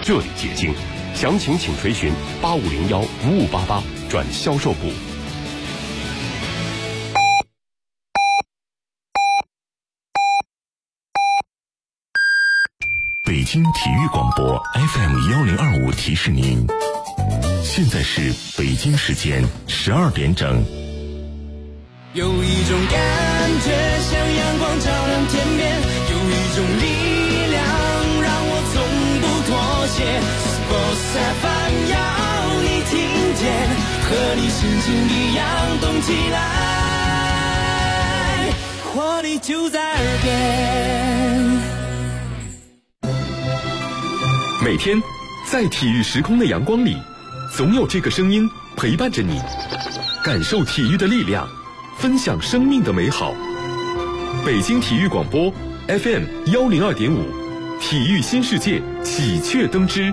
这里解禁，详情请垂询8501-5588转销售部。 北京体育广播 FM1025提示您，现在是北京时间12点整。 有一种感觉像阳光照亮天边，有一种力量让我从不妥协。Sports FM 要你听见，和你心情一样动起来，活力就在耳边。 每天在体育时空的阳光里，总有这个声音陪伴着你，感受体育的力量，分享生命的美好。北京体育广播 FM102.5， 体育新世界喜鹊登枝。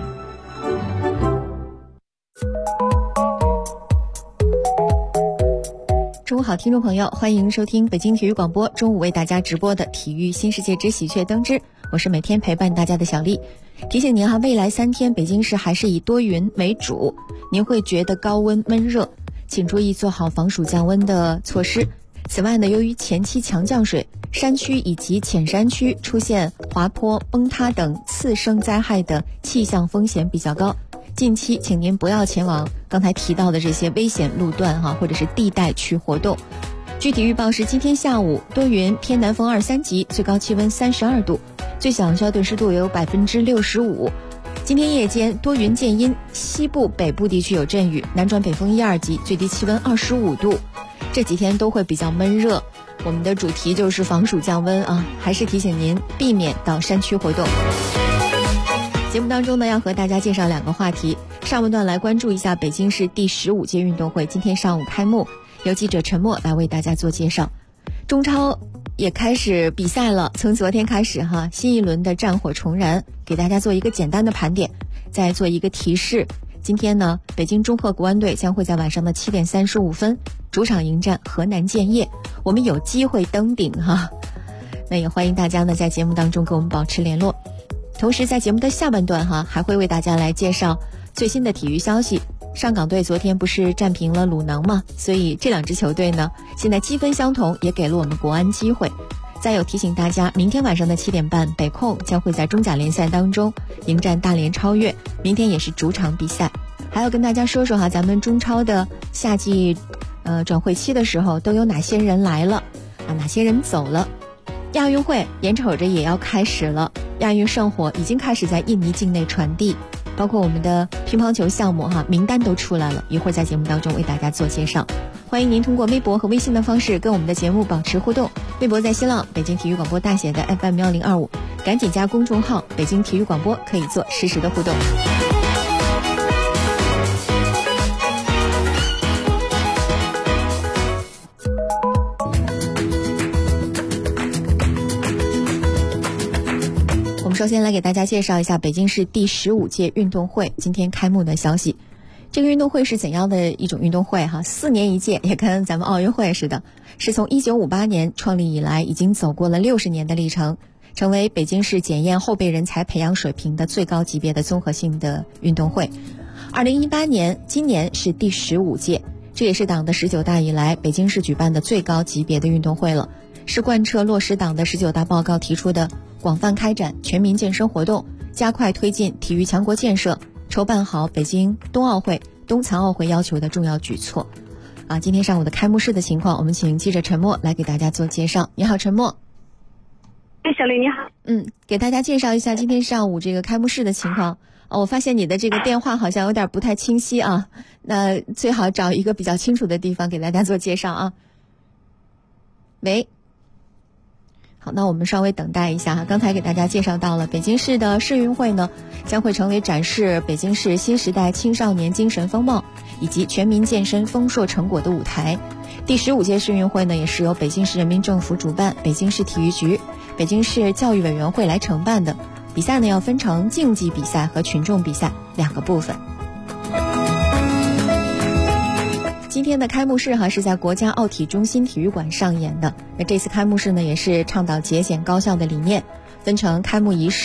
中午好，听众朋友，欢迎收听北京体育广播中午为大家直播的体育新世界之喜鹊登枝，我是每天陪伴大家的小丽。提醒您未来3天北京市还是以多云为主，您会觉得高温闷热，请注意做好防暑降温的措施。此外呢，由于前期强降水，山区以及浅山区出现滑坡、崩塌等次生灾害的气象风险比较高，近期请您不要前往刚才提到的这些危险路段或者是地带去活动。具体预报是今天下午多云，偏南风2、3级，最高气温32度，最小相对湿度有65%。今天夜间多云见阴，西部北部地区有阵雨，南转北风1、2级，最低气温25度。这几天都会比较闷热，我们的主题就是防暑降温还是提醒您避免到山区活动。节目当中呢，要和大家介绍2个话题。上半段来关注一下北京市第15届运动会今天上午开幕，由记者陈默来为大家做介绍。中超也开始比赛了，从昨天开始新一轮的战火重燃，给大家做一个简单的盘点，再做一个提示。今天呢，北京中赫国安队将会在晚上的7点35分主场迎战河南建业，我们有机会登顶那也欢迎大家呢在节目当中跟我们保持联络。同时在节目的下半段还会为大家来介绍最新的体育消息。上港队昨天不是战平了鲁能吗？所以这2支球队呢现在积分相同，也给了我们国安机会。再有提醒大家，明天晚上的7点半，北控将会在中甲联赛当中迎战大连超越，明天也是主场比赛。还要跟大家说说咱们中超的夏季转会期的时候都有哪些人来了哪些人走了。亚运会眼瞅着也要开始了，亚运圣火已经开始在印尼境内传递，包括我们的乒乓球项目名单都出来了，一会儿在节目当中为大家做介绍。欢迎您通过微博和微信的方式跟我们的节目保持互动。微博在新浪北京体育广播大写的 FM1025， 赶紧加公众号北京体育广播，可以做实时的互动。我们首先来给大家介绍一下北京市第15届运动会今天开幕的消息。这个运动会是怎样的一种运动会4年一届，也跟咱们奥运会似的，是从1958年创立以来，已经走过了60年的历程，成为北京市检验后备人才培养水平的最高级别的综合性的运动会。2018年，今年是第15届，这也是党的19大以来北京市举办的最高级别的运动会了，是贯彻落实党的19大报告提出的广泛开展全民健身活动，加快推进体育强国建设，筹办好北京冬奥会、冬残奥会要求的重要举措。今天上午的开幕式的情况，我们请记者陈默来给大家做介绍。你好，陈默。 小丽你好。 给大家介绍一下今天上午这个开幕式的情况。我发现你的这个电话好像有点不太清晰那最好找一个比较清楚的地方给大家做介绍喂。好，那我们稍微等待一下刚才给大家介绍到了北京市的世运会呢，将会成为展示北京市新时代青少年精神风貌以及全民健身丰硕成果的舞台。第15届世运会呢，也是由北京市人民政府主办，北京市体育局、北京市教育委员会来承办的。比赛呢要分成竞技比赛和群众比赛2个部分。今天的开幕式是在国家奥体中心体育馆上演的。那这次开幕式呢，也是倡导节俭高效的理念，分成开幕仪式、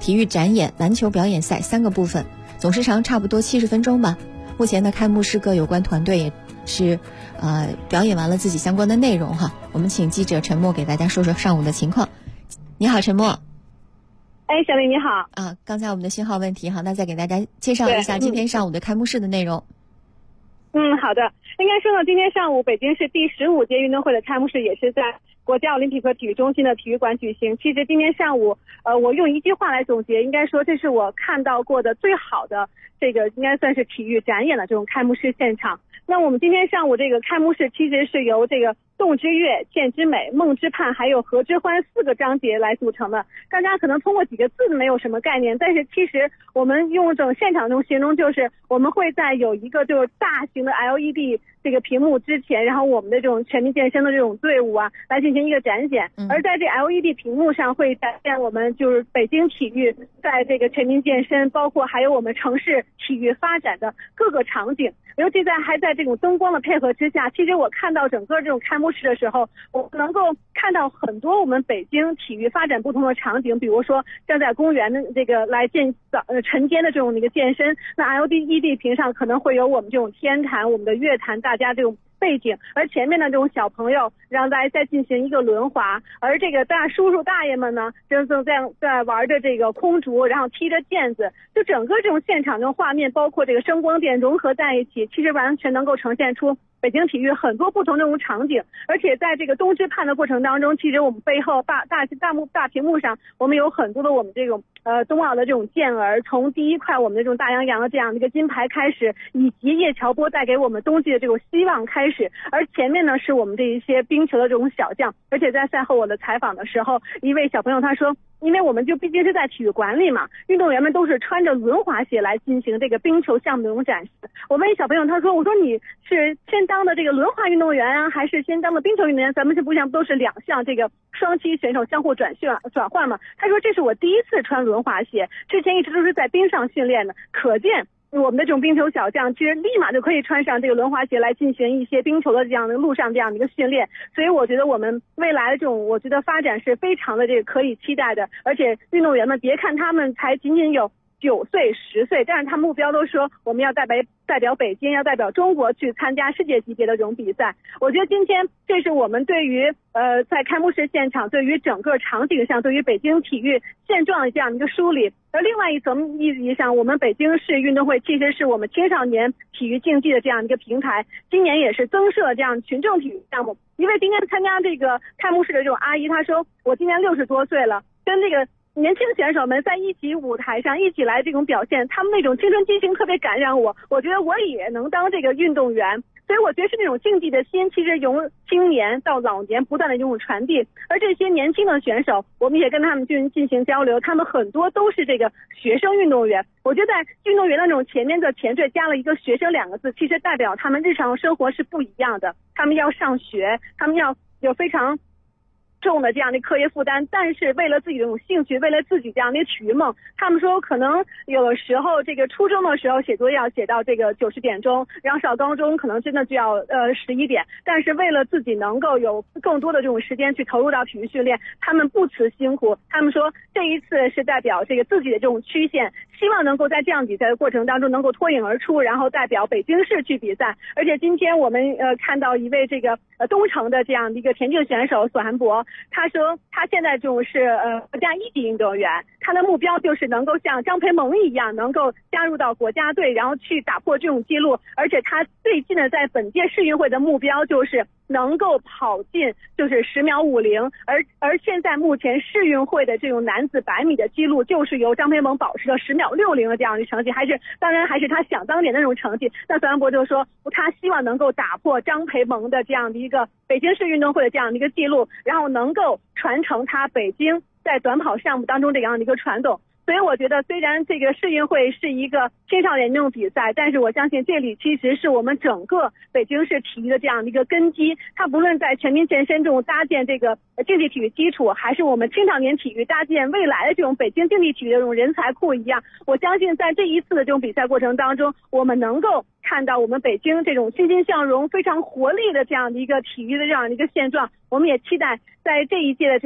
体育展演、篮球表演赛3个部分，总时长差不多70分钟吧。目前的开幕式各有关团队也是表演完了自己相关的内容哈。我们请记者陈默给大家说说上午的情况。你好，陈默。 小丽你好。 刚才我们的信号问题哈，那再给大家介绍一下今天上午的开幕式的内容。 好的。应该说呢，今天上午北京市第15届运动会的开幕式也是在国家奥林匹克体育中心的体育馆举行。其实今天上午我用一句话来总结，应该说这是我看到过的最好的这个应该算是体育展演的这种开幕式现场。那我们今天上午这个开幕式其实是由这个动之悦、见之美、梦之盼还有和之欢4个章节来组成的。大家可能通过几个字没有什么概念，但是其实我们用这种现场中形容，就是我们会在有一个就是大型的 LED 这个屏幕之前，然后我们的这种全民健身的这种队伍来进行一个展显。而在这 LED 屏幕上会展现我们就是北京体育在这个全民健身，包括还有我们城市体育发展的各个场景。尤其还在这种灯光的配合之下，其实我看到整个这种开幕式的时候，我能够看到很多我们北京体育发展不同的场景，比如说像在公园的这个来晨间的这种一个健身，那 LED 屏上可能会有我们这种天坛、我们的乐坛，大家这种背景，而前面的这种小朋友让大家再进行一个轮滑，而这个叔叔大爷们呢正在玩着这个空竹，然后踢着毽子，就整个这种现场的画面包括这个声光电融合在一起，其实完全能够呈现出北京体育很多不同这种场景。而且在这个冬之盼的过程当中，其实我们背后大屏幕上我们有很多的我们这种冬奥的这种健儿，从第一块我们的这种大洋洋的这样的一个金牌开始，以及叶乔波带给我们冬季的这种希望开始，而前面呢是我们这一些冰球的这种小将。而且在赛后我的采访的时候，一位小朋友他说，因为我们就毕竟是在体育馆里嘛，运动员们都是穿着轮滑鞋来进行这个冰球项目的这种展示。我问小朋友，他说，我说你是先当的这个轮滑运动员还是先当的冰球运动员？咱们这不都是2项这个双栖选手相互转换嘛？他说这是我第一次穿轮滑鞋，之前一直都是在冰上训练的，可见我们的这种冰球小将其实立马就可以穿上这个轮滑鞋来进行一些冰球的这样的路上这样的一个训练。所以我觉得我们未来的这种我觉得发展是非常的这个可以期待的。而且运动员们别看他们才仅仅有9岁10岁，但是他们目标都说我们要代表北京，要代表中国去参加世界级别的这种比赛。我觉得今天这是我们对于在开幕式现场对于整个场景上对于北京体育现状的这样的一个梳理。而另外一层意义上，我们北京市运动会其实是我们青少年体育竞技的这样一个平台，今年也是增设这样群众体育项目。因为今天参加这个开幕式的这种阿姨，她说我今年60多岁了，跟这个年轻选手们在一起舞台上一起来这种表现，他们那种青春激情特别感染我，我觉得我也能当这个运动员。所以我觉得是那种竞技的心，其实由青年到老年不断的这种传递。而这些年轻的选手，我们也跟他们进行交流，他们很多都是这个学生运动员。我觉得在运动员的那种前面的前缀加了一个学生2个字，其实代表他们日常生活是不一样的，他们要上学，他们要有非常重的这样的课业负担，但是为了自己的这种兴趣，为了自己这样的体育梦，他们说可能有的时候这个初中的时候写作业要写到这个90点钟，然后上高中可能真的就要11点，但是为了自己能够有更多的这种时间去投入到体育训练，他们不辞辛苦。他们说这一次是代表这个自己的这种曲线，希望能够在这样比赛的过程当中能够脱颖而出，然后代表北京市去比赛。而且今天我们看到一位这个东城的这样的一个田径选手索涵博，他说他现在就是国家1级运动员，他的目标就是能够像张培萌一样能够加入到国家队，然后去打破这种记录。而且他最近的在本届世运会的目标就是能够跑进就是10秒50，而现在目前世运会的这种男子100米的记录就是由张培萌保持了10秒60的这样的成绩，当然还是他想当年的那种成绩。那索涵博就说他希望能够打破张培萌的这样的一个北京市运动会的这样的一个记录，然后能够传承他北京在短跑项目当中这样的一个传统。所以我觉得虽然这个世运会是一个青少年运动比赛，但是我相信这里其实是我们整个北京市体育的这样的一个根基。它不论在全民健身中搭建这个竞技体育基础，还是我们青少年体育搭建未来的这种北京竞技体育的这种人才库一样，我相信在这一次的这种比赛过程当中，我们能够看到我们北京这种欣欣向荣、非常活力的这样的一个体育的这样的一个现状。我们也期待在这一届的这种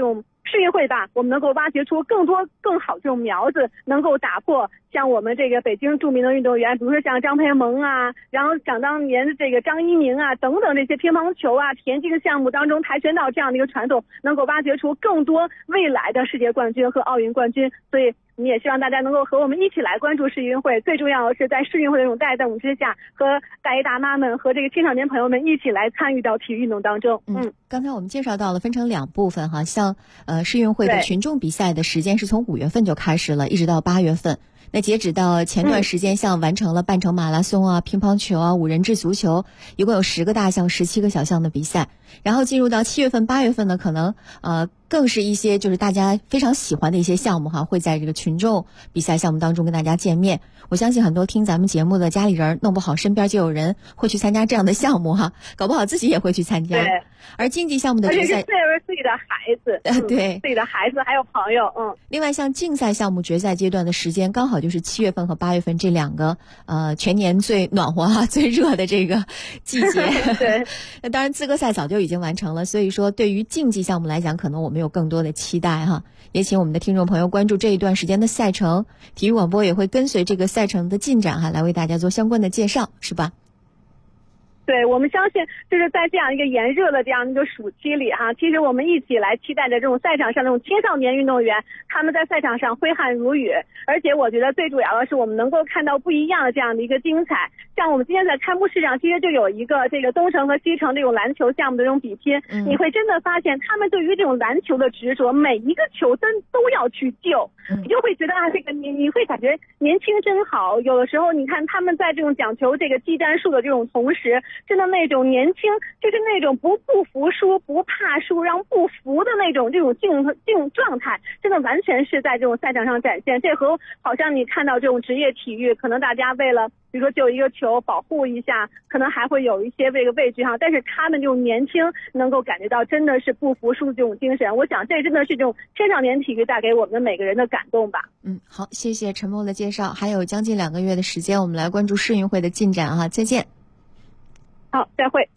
世运会吧，我们能够挖掘出更多更好这种苗子，能够打破像我们这个北京著名的运动员，比如说像张培萌啊，然后想当年的这个张一鸣啊等等这些乒乓球啊、田径项目当中跆拳道这样的一个传统，能够挖掘出更多未来的世界冠军和奥运冠军。所以我们也希望大家能够和我们一起来关注世运会，最重要的是在世运会的这种带动之下，和大爷大妈们和这个青少年朋友们一起来参与到体育运动当中。 刚才我们介绍到了分成2部分哈，像世运会的群众比赛的时间是从5月份就开始了，一直到8月份。那截止到前段时间，像完成了半程马拉松啊、乒乓球啊、5人制足球，一共有10个大项、17个小项的比赛。然后进入到7月份、8月份呢，可能更是一些就是大家非常喜欢的一些项目哈，会在这个群众比赛项目当中跟大家见面。我相信很多听咱们节目的家里人，弄不好身边就有人会去参加这样的项目哈，搞不好自己也会去参加。 对。 而竞技项目的决赛， 而且是自己的孩子， 对， 自己的孩子还有朋友， 另外，像竞赛项目决赛阶段的时间，刚好就是7月份和8月份这2个全年最暖和最热的这个季节。 对， 那当然资格赛早就已经完成了，所以说对于竞技项目来讲，可能我们有更多的期待哈。也请我们的听众朋友关注这一段时间的赛程，体育广播也会跟随这个赛程的进展哈，来为大家做相关的介绍，是吧？ 对，我们相信就是在这样一个炎热的这样一个暑期里哈，其实我们一起来期待着这种赛场上这种青少年运动员，他们在赛场上挥汗如雨，而且我觉得最主要的是我们能够看到不一样的这样的一个精彩。像我们今天在开幕式上，其实就有一个这个东城和西城这种篮球项目的这种比拼，你会真的发现他们对于这种篮球的执着，每一个球都要去救，你就会觉得这个你会感觉年轻真好。有的时候你看他们在这种讲求这个技战术的这种同时，真的那种年轻，就是那种不服输、不怕输，然后不服的那种这种竞状态，真的完全是在这种赛场上展现。这和好像你看到这种职业体育，可能大家为了比如说救一个球保护一下，可能还会有一些这个畏惧哈，但是他们这种年轻能够感觉到真的是不服输的这种精神。我想这真的是这种青少年体育带给我们的每个人的感动吧。 好，谢谢陈默的介绍。还有将近2个月的时间，我们来关注世运会的进展哈，再见。 好，再会。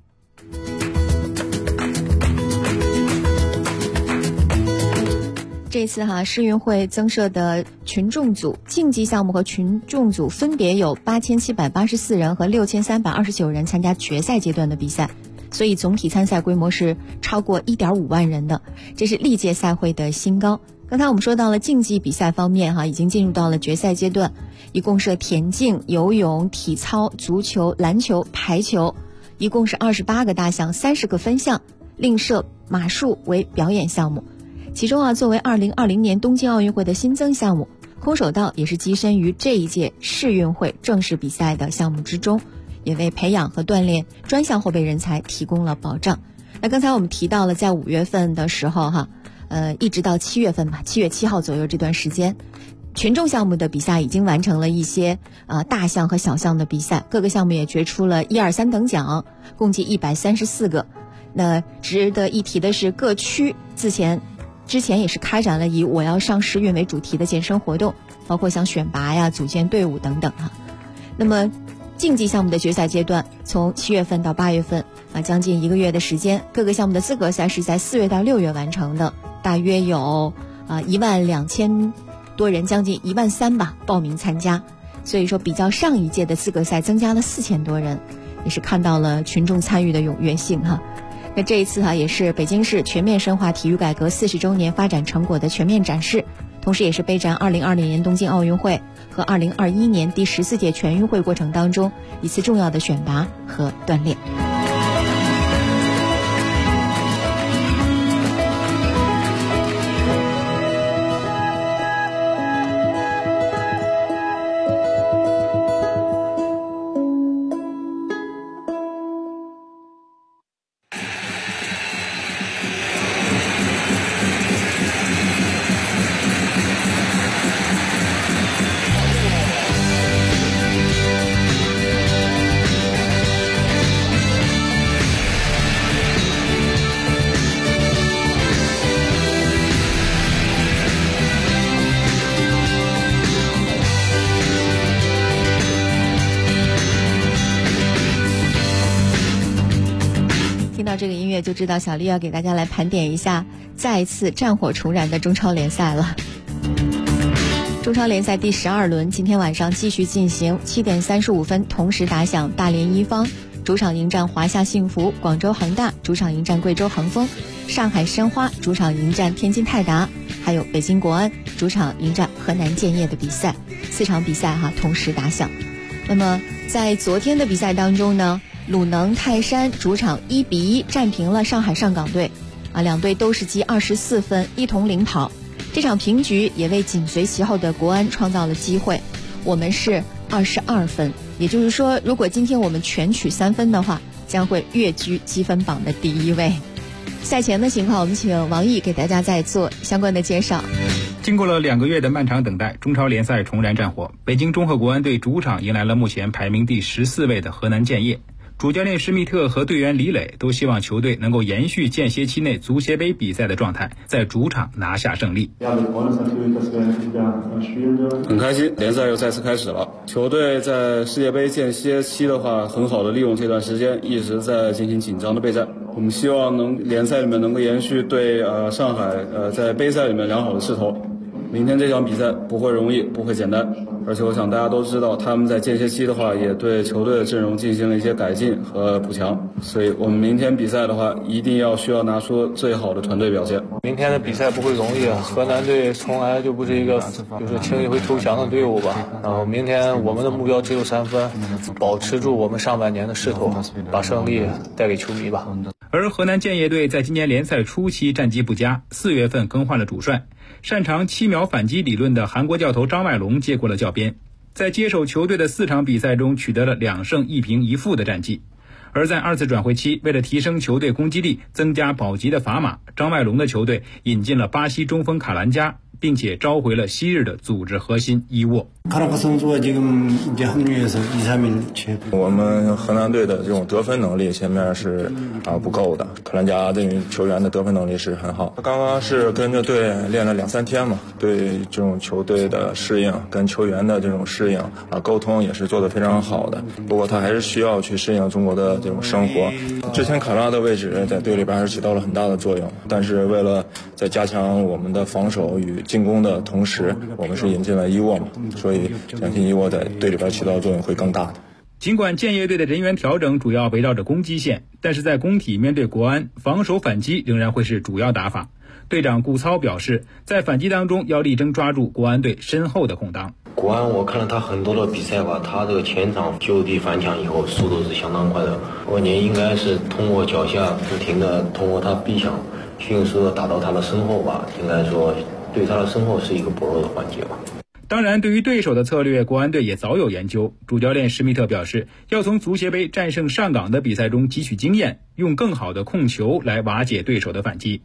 这次世运会增设的群众组、竞技项目和群众组分别有8784人和6329人参加决赛阶段的比赛，所以总体参赛规模是超过1.5万人的，这是历届赛会的新高。刚才我们说到了竞技比赛方面已经进入到了决赛阶段，一共是田径、游泳、体操、足球、篮球、排球，一共是28个大项，30个分项，另设马术为表演项目。其中作为2020年东京奥运会的新增项目，空手道也是跻身于这一届世运会正式比赛的项目之中，也为培养和锻炼专项后备人才提供了保障。那刚才我们提到了在5月份的时候一直到7月份吧，7月7号左右这段时间，群众项目的比赛已经完成了一些大项和小项的比赛，各个项目也决出了1、2、3等奖，共计134个。那值得一提的是，各区之前也是开展了以我要上世运为主题的健身活动，包括像选拔呀、组建队伍等等那么竞技项目的决赛阶段，从7月份到8月份将近1个月的时间，各个项目的资格赛是在4月到6月完成的，大约有12000多人，将近13000吧报名参加，所以说比较上一届的资格赛增加了4000多人，也是看到了群众参与的踊跃性那这一次也是北京市全面深化体育改革40周年发展成果的全面展示，同时也是备战2020年东京奥运会和2021年第14届全运会过程当中一次重要的选拔和锻炼。 到这个音乐就知道小丽要给大家来盘点一下再一次战火重燃的中超联赛了。中超联赛第12轮今天晚上继续进行，7点35分同时打响，大连一方主场迎战华夏幸福，广州恒大主场迎战贵州恒丰，上海申花主场迎战天津泰达，还有北京国安主场迎战河南建业的比赛，4场比赛同时打响。那么在昨天的比赛当中呢，鲁能泰山主场1比1战平了上海上港队，两队都是积24分，一同领跑。这场平局也为紧随其后的国安创造了机会，我们是22分，也就是说，如果今天我们全取3分的话，将会跃居积分榜的第1位。赛前的情况，我们请王毅给大家再做相关的介绍。 经过了2个月的漫长等待，中超联赛重燃战火，北京中赫国安队主场迎来了目前排名第14位的河南建业。主教练施密特和队员李磊都希望球队能够延续间歇期内足协杯比赛的状态，在主场拿下胜利。 很开心，联赛又再次开始了。球队在世界杯间歇期的话，很好的利用这段时间，一直在进行紧张的备战。我们希望联赛里面能够延续对上海在杯赛里面良好的势头。明天这场比赛不会容易，不会简单，而且我想大家都知道，他们在间歇期的话也对球队的阵容进行了一些改进和补强，所以我们明天比赛的话一定需要拿出最好的团队表现。 明天的比赛不会容易，河南队从来就不是一个就是轻易会投降的队伍吧。然后明天我们的目标只有3分，保持住我们上半年的势头，把胜利带给球迷吧。 而河南建业队在今年联赛初期战绩不佳，4月份更换了主帅，擅长7秒反击理论的韩国教头张外龙接过了教鞭，在接手球队的4场比赛中取得了2胜1平1负的战绩。而在2次转会期，为了提升球队攻击力，增加保级的砝码，张外龙的球队引进了巴西中锋卡兰加，并且召回了昔日的组织核心伊沃。 我们河南队的这种得分能力前面是不够的，卡兰加对于球员的得分能力是很好。他刚刚是跟着队练了2-3天嘛，对这种球队的适应跟球员的这种适应沟通也是做得非常好的。不过他还是需要去适应中国的这种生活。之前卡拉的位置在队里边还是起到了很大的作用，但是为了在加强我们的防守与进攻的同时，我们是引进了伊沃嘛，所以相信伊沃在队里边起到的作用会更大的。 尽管建业队的人员调整主要围绕着攻击线，但是在工体面对国安，防守反击仍然会是主要打法。队长顾操表示，在反击当中要力争抓住国安队身后的空当。 国安我看了他很多的比赛吧，他这个前场就地反抢以后速度是相当快的，我感觉应该是通过脚下不停的通过他逼抢，迅速的打到他的身后吧，应该说对他的身后是一个薄弱的环节吧。 当然，对于对手的策略，国安队也早有研究。主教练施密特表示，要从足协杯战胜上港的比赛中汲取经验，用更好的控球来瓦解对手的反击。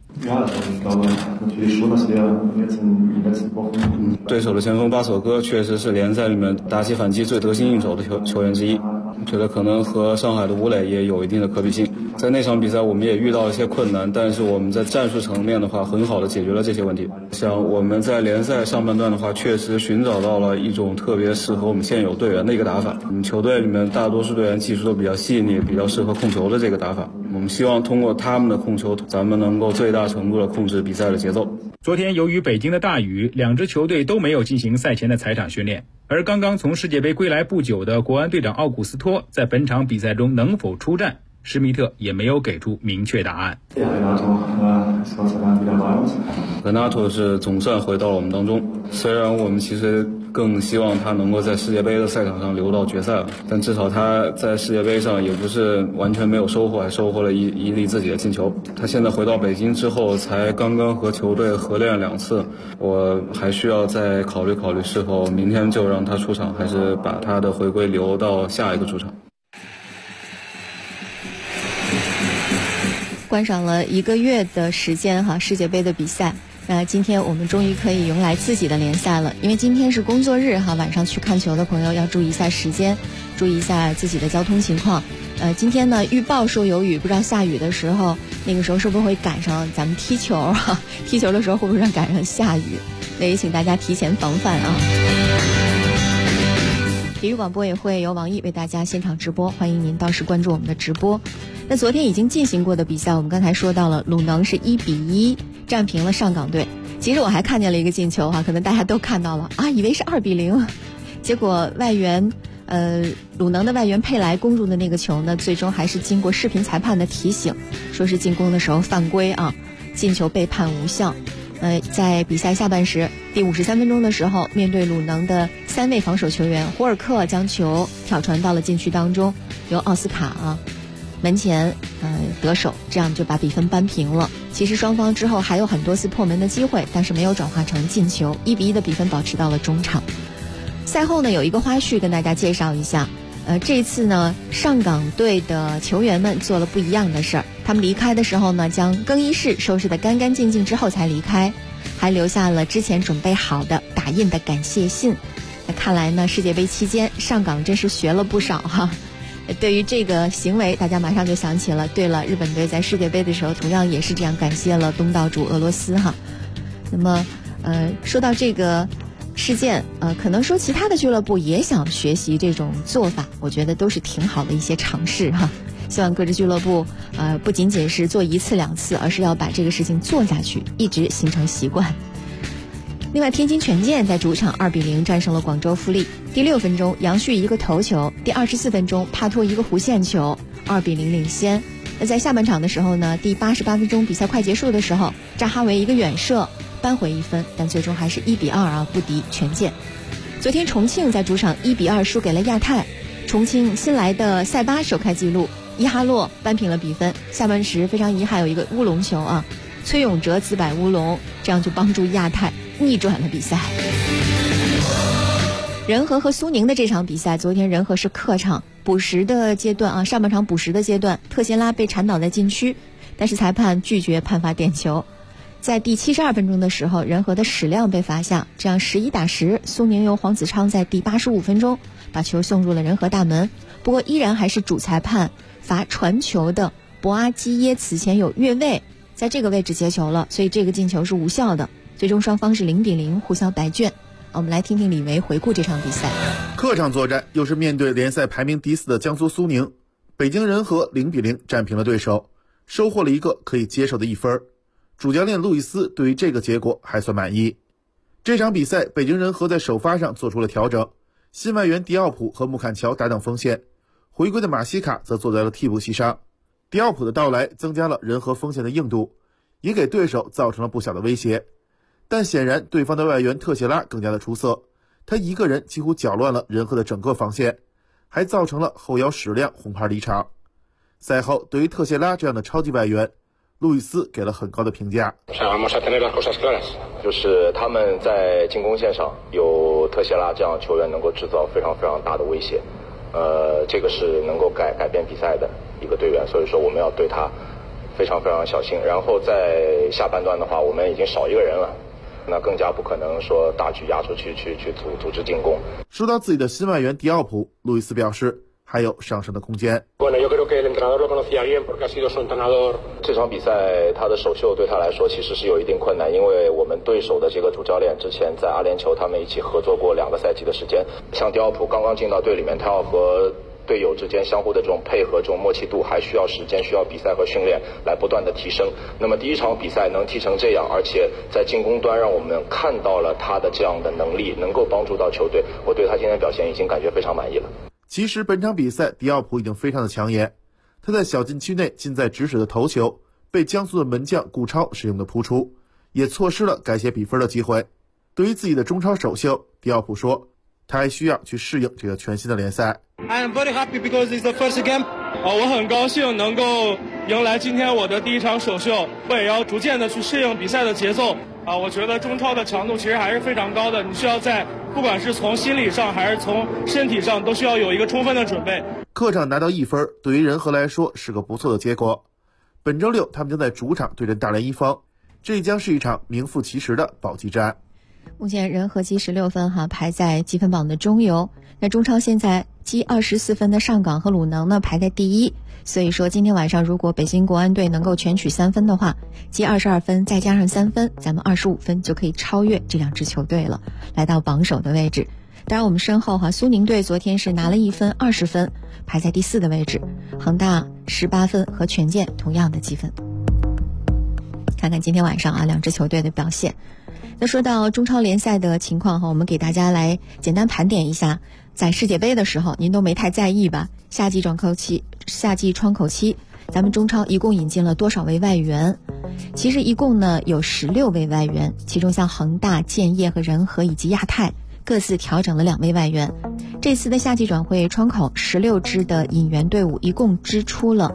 对手的前锋巴索戈确实是联赛里面打起反击最得心应手的球员之一，觉得可能和上海的吴磊也有一定的可比性。在那场比赛我们也遇到了一些困难，但是我们在战术层面的话很好的解决了这些问题。像我们在联赛上半段的话，确实寻找到了一种特别适合我们现有队员的一个打法。球队里面大多数队员技术都比较细腻，比较适合控球的这个打法。我们希望通过他们的控球，咱们能够最大程度的控制比赛的节奏。 昨天由于北京的大雨，2支球队都没有进行赛前的踩场训练。而刚刚从世界杯归来不久的国安队长奥古斯托，在本场比赛中能否出战，施密特也没有给出明确答案。 格纳托是总算回到了我们当中，虽然我们其实更希望他能够在世界杯的赛场上留到决赛了，但至少他在世界杯上也不是完全没有收获，还收获了一粒自己的进球。他现在回到北京之后，才刚刚和球队合练2次，我还需要再考虑考虑是否明天就让他出场，还是把他的回归留到下一个主场。 观赏了1个月的时间世界杯的比赛，那今天我们终于可以迎来自己的联赛了。因为今天是工作日晚上去看球的朋友要注意一下时间，注意一下自己的交通情况。今天呢预报说有雨，不知道下雨的时候，那个时候是不是会赶上咱们踢球踢球的时候会不会赶上下雨？那也请大家提前防范啊。 体育广播也会由网易为大家现场直播，欢迎您到时关注我们的直播。那昨天已经进行过的比赛，我们刚才说到了鲁能是1-1战平了上港队。其实我还看见了一个进球可能大家都看到了以为是2-0，结果外援鲁能的外援佩莱攻入的那个球呢，最终还是经过视频裁判的提醒，说是进攻的时候犯规进球被判无效。在比赛下半时第53分钟的时候，面对鲁能的3位防守球员，胡尔克将球挑传到了禁区当中，由奥斯卡门前得手，这样就把比分扳平了。其实双方之后还有很多次破门的机会，但是没有转化成进球，1-1的比分保持到了中场。赛后呢，有一个花絮跟大家介绍一下。这一次呢，上港队的球员们做了不一样的事儿。他们离开的时候呢，将更衣室收拾得干干净净之后才离开，还留下了之前准备好的打印的感谢信。那看来呢，世界杯期间上港真是学了不少对于这个行为，大家马上就想起了，对了，日本队在世界杯的时候同样也是这样感谢了东道主俄罗斯那么说到这个事件可能说其他的俱乐部也想学习这种做法，我觉得都是挺好的一些尝试希望各支俱乐部不仅仅是做1次2次，而是要把这个事情做下去，一直形成习惯。另外，天津权健在主场2-0战胜了广州富力。第6分钟，杨旭一个头球；第24分钟，帕托一个弧线球，2-0领先。那在下半场的时候呢，第88分钟比赛快结束的时候，扎哈维一个远射扳回1分，但最终还是1-2不敌权健。昨天重庆在主场1-2输给了亚泰，重庆新来的塞巴首开纪录，伊哈洛扳平了比分。下半时非常遗憾有一个乌龙球崔永哲自摆乌龙，这样就帮助亚泰逆转了比赛。仁和和苏宁的这场比赛，昨天仁和是客场补时的阶段上半场补时的阶段，特谢拉被铲倒在禁区，但是裁判拒绝判罚点球。在第72分钟的时候，仁和的史亮被罚下，这样11打10，苏宁由黄子昌在第85分钟把球送入了仁和大门。不过依然还是主裁判罚传球的博阿基耶此前有越位，在这个位置接球了，所以这个进球是无效的。最终双方是0-0互消白卷。我们来听听李维回顾这场比赛。 客场作战又是面对联赛排名第4的江苏苏宁，北京人和0-0战平了对手，收获了一个可以接受的1分。主教练路易斯对于这个结果还算满意。这场比赛北京人和在首发上做出了调整，新外援迪奥普和穆坎乔搭档锋线，回归的马西卡则坐在了替补席上。迪奥普的到来增加了人和锋线的硬度，也给对手造成了不小的威胁。但显然对方的外援特谢拉更加的出色，他一个人几乎搅乱了人和的整个防线，还造成了后腰史亮红牌离场。赛后对于特谢拉这样的超级外援，路易斯给了很高的评价。 就是他们在进攻线上有特谢拉这样球员能够制造非常非常大的威胁，这个是能够改变比赛的一个队员，所以说我们要对他非常非常小心。然后在下半段的话，我们已经少一个人了，那更加不可能说大局压出去组织进攻。 说到自己的新外援迪奥普，路易斯表示还有上升的空间。 这场比赛他的首秀对他来说其实是有一定困难，因为我们对手的这个主教练之前在阿联酋他们一起合作过2个赛季的时间，像迪奥普刚刚进到队里面，他要和队友之间相互的这种配合，这种默契度还需要时间，需要比赛和训练来不断的提升。那么第一场比赛能踢成这样，而且在进攻端让我们看到了他的这样的能力，能够帮助到球队，我对他今天表现已经感觉非常满意了。 其实本场比赛迪奥普已经非常的抢眼，他在小禁区内近在咫尺的头球被江苏的门将顾超使用的扑出，也错失了改写比分的机会。对于自己的中超首秀，迪奥普说他还需要去适应这个全新的联赛。 I am very happy because it's the first game. 我很高兴能够迎来今天我的第一场首秀，我也要逐渐的去适应比赛的节奏。我觉得中超的强度其实还是非常高的，你需要在不管是从心理上还是从身体上都需要有一个充分的准备。 客场拿到1分，对于人和来说是个不错的结果。本周6他们将在主场对阵大连一方，这将是一场名副其实的保级战。 目前人和积16分排在积分榜的中游。那中超现在积24分的上港和鲁能呢排在第1，所以说今天晚上如果北京国安队能够全取3分的话，积22分再加上3分，咱们25分就可以超越这2支球队了，来到榜首的位置。 当然我们身后苏宁队昨天是拿了1分20分，排在第4的位置，恒大18分和权健同样的积分。看看今天晚上两支球队的表现。那说到中超联赛的情况我们给大家来简单盘点一下，在世界杯的时候您都没太在意吧，夏季窗口期咱们中超一共引进了多少位外援？其实一共呢有16位外援，其中像恒大、建业和人和以及亚太各自调整了2位外援。这次的夏季转会窗口，16支的引援队伍一共支出了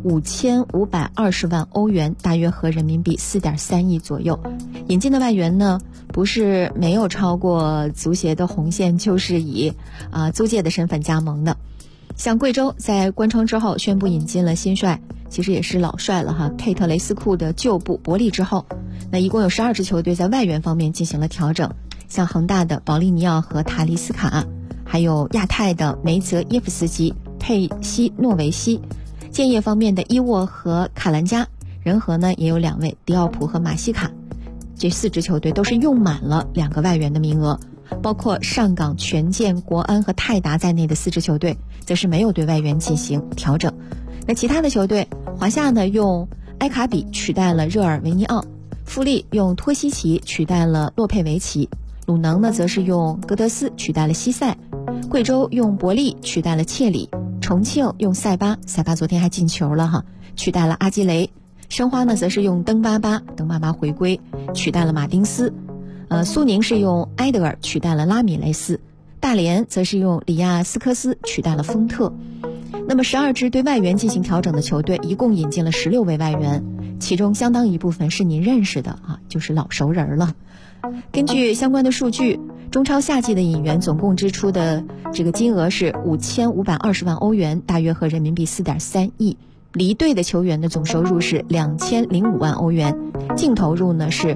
5520万欧元，大约合人民币4.3亿左右。引进的外援呢，不是没有超过足协的红线，就是以租借的身份加盟的。像贵州在关窗之后宣布引进了新帅，其实也是老帅了佩特雷斯库的旧部伯利之后，那一共有12支球队在外援方面进行了调整，像恒大的保利尼奥和塔利斯卡，还有亚太的梅泽耶夫斯基、佩西诺维西，建业方面的伊沃和卡兰加，人和呢也有2位迪奥普和马西卡。这4支球队都是用满了2个外援的名额，包括上港、权健、国安和泰达在内的4支球队则是没有对外援进行调整。那其他的球队，华夏呢用埃卡比取代了热尔维尼奥，富力用托西奇取代了洛佩维奇，鲁能呢则是用格德斯取代了西塞，贵州用伯利取代了切里，重庆用塞巴昨天还进球了取代了阿基雷，申花呢则是用登巴巴回归取代了马丁斯，苏宁是用埃德尔取代了拉米雷斯，大连则是用里亚斯科斯取代了丰特。那么12支对外援进行调整的球队一共引进了16位外援，其中相当一部分是您认识的就是老熟人了。根据相关的数据，中超夏季的引援总共支出的这个金额是5520万欧元，大约合人民币4.3亿。离队的球员的总收入是2005万欧元，净投入呢是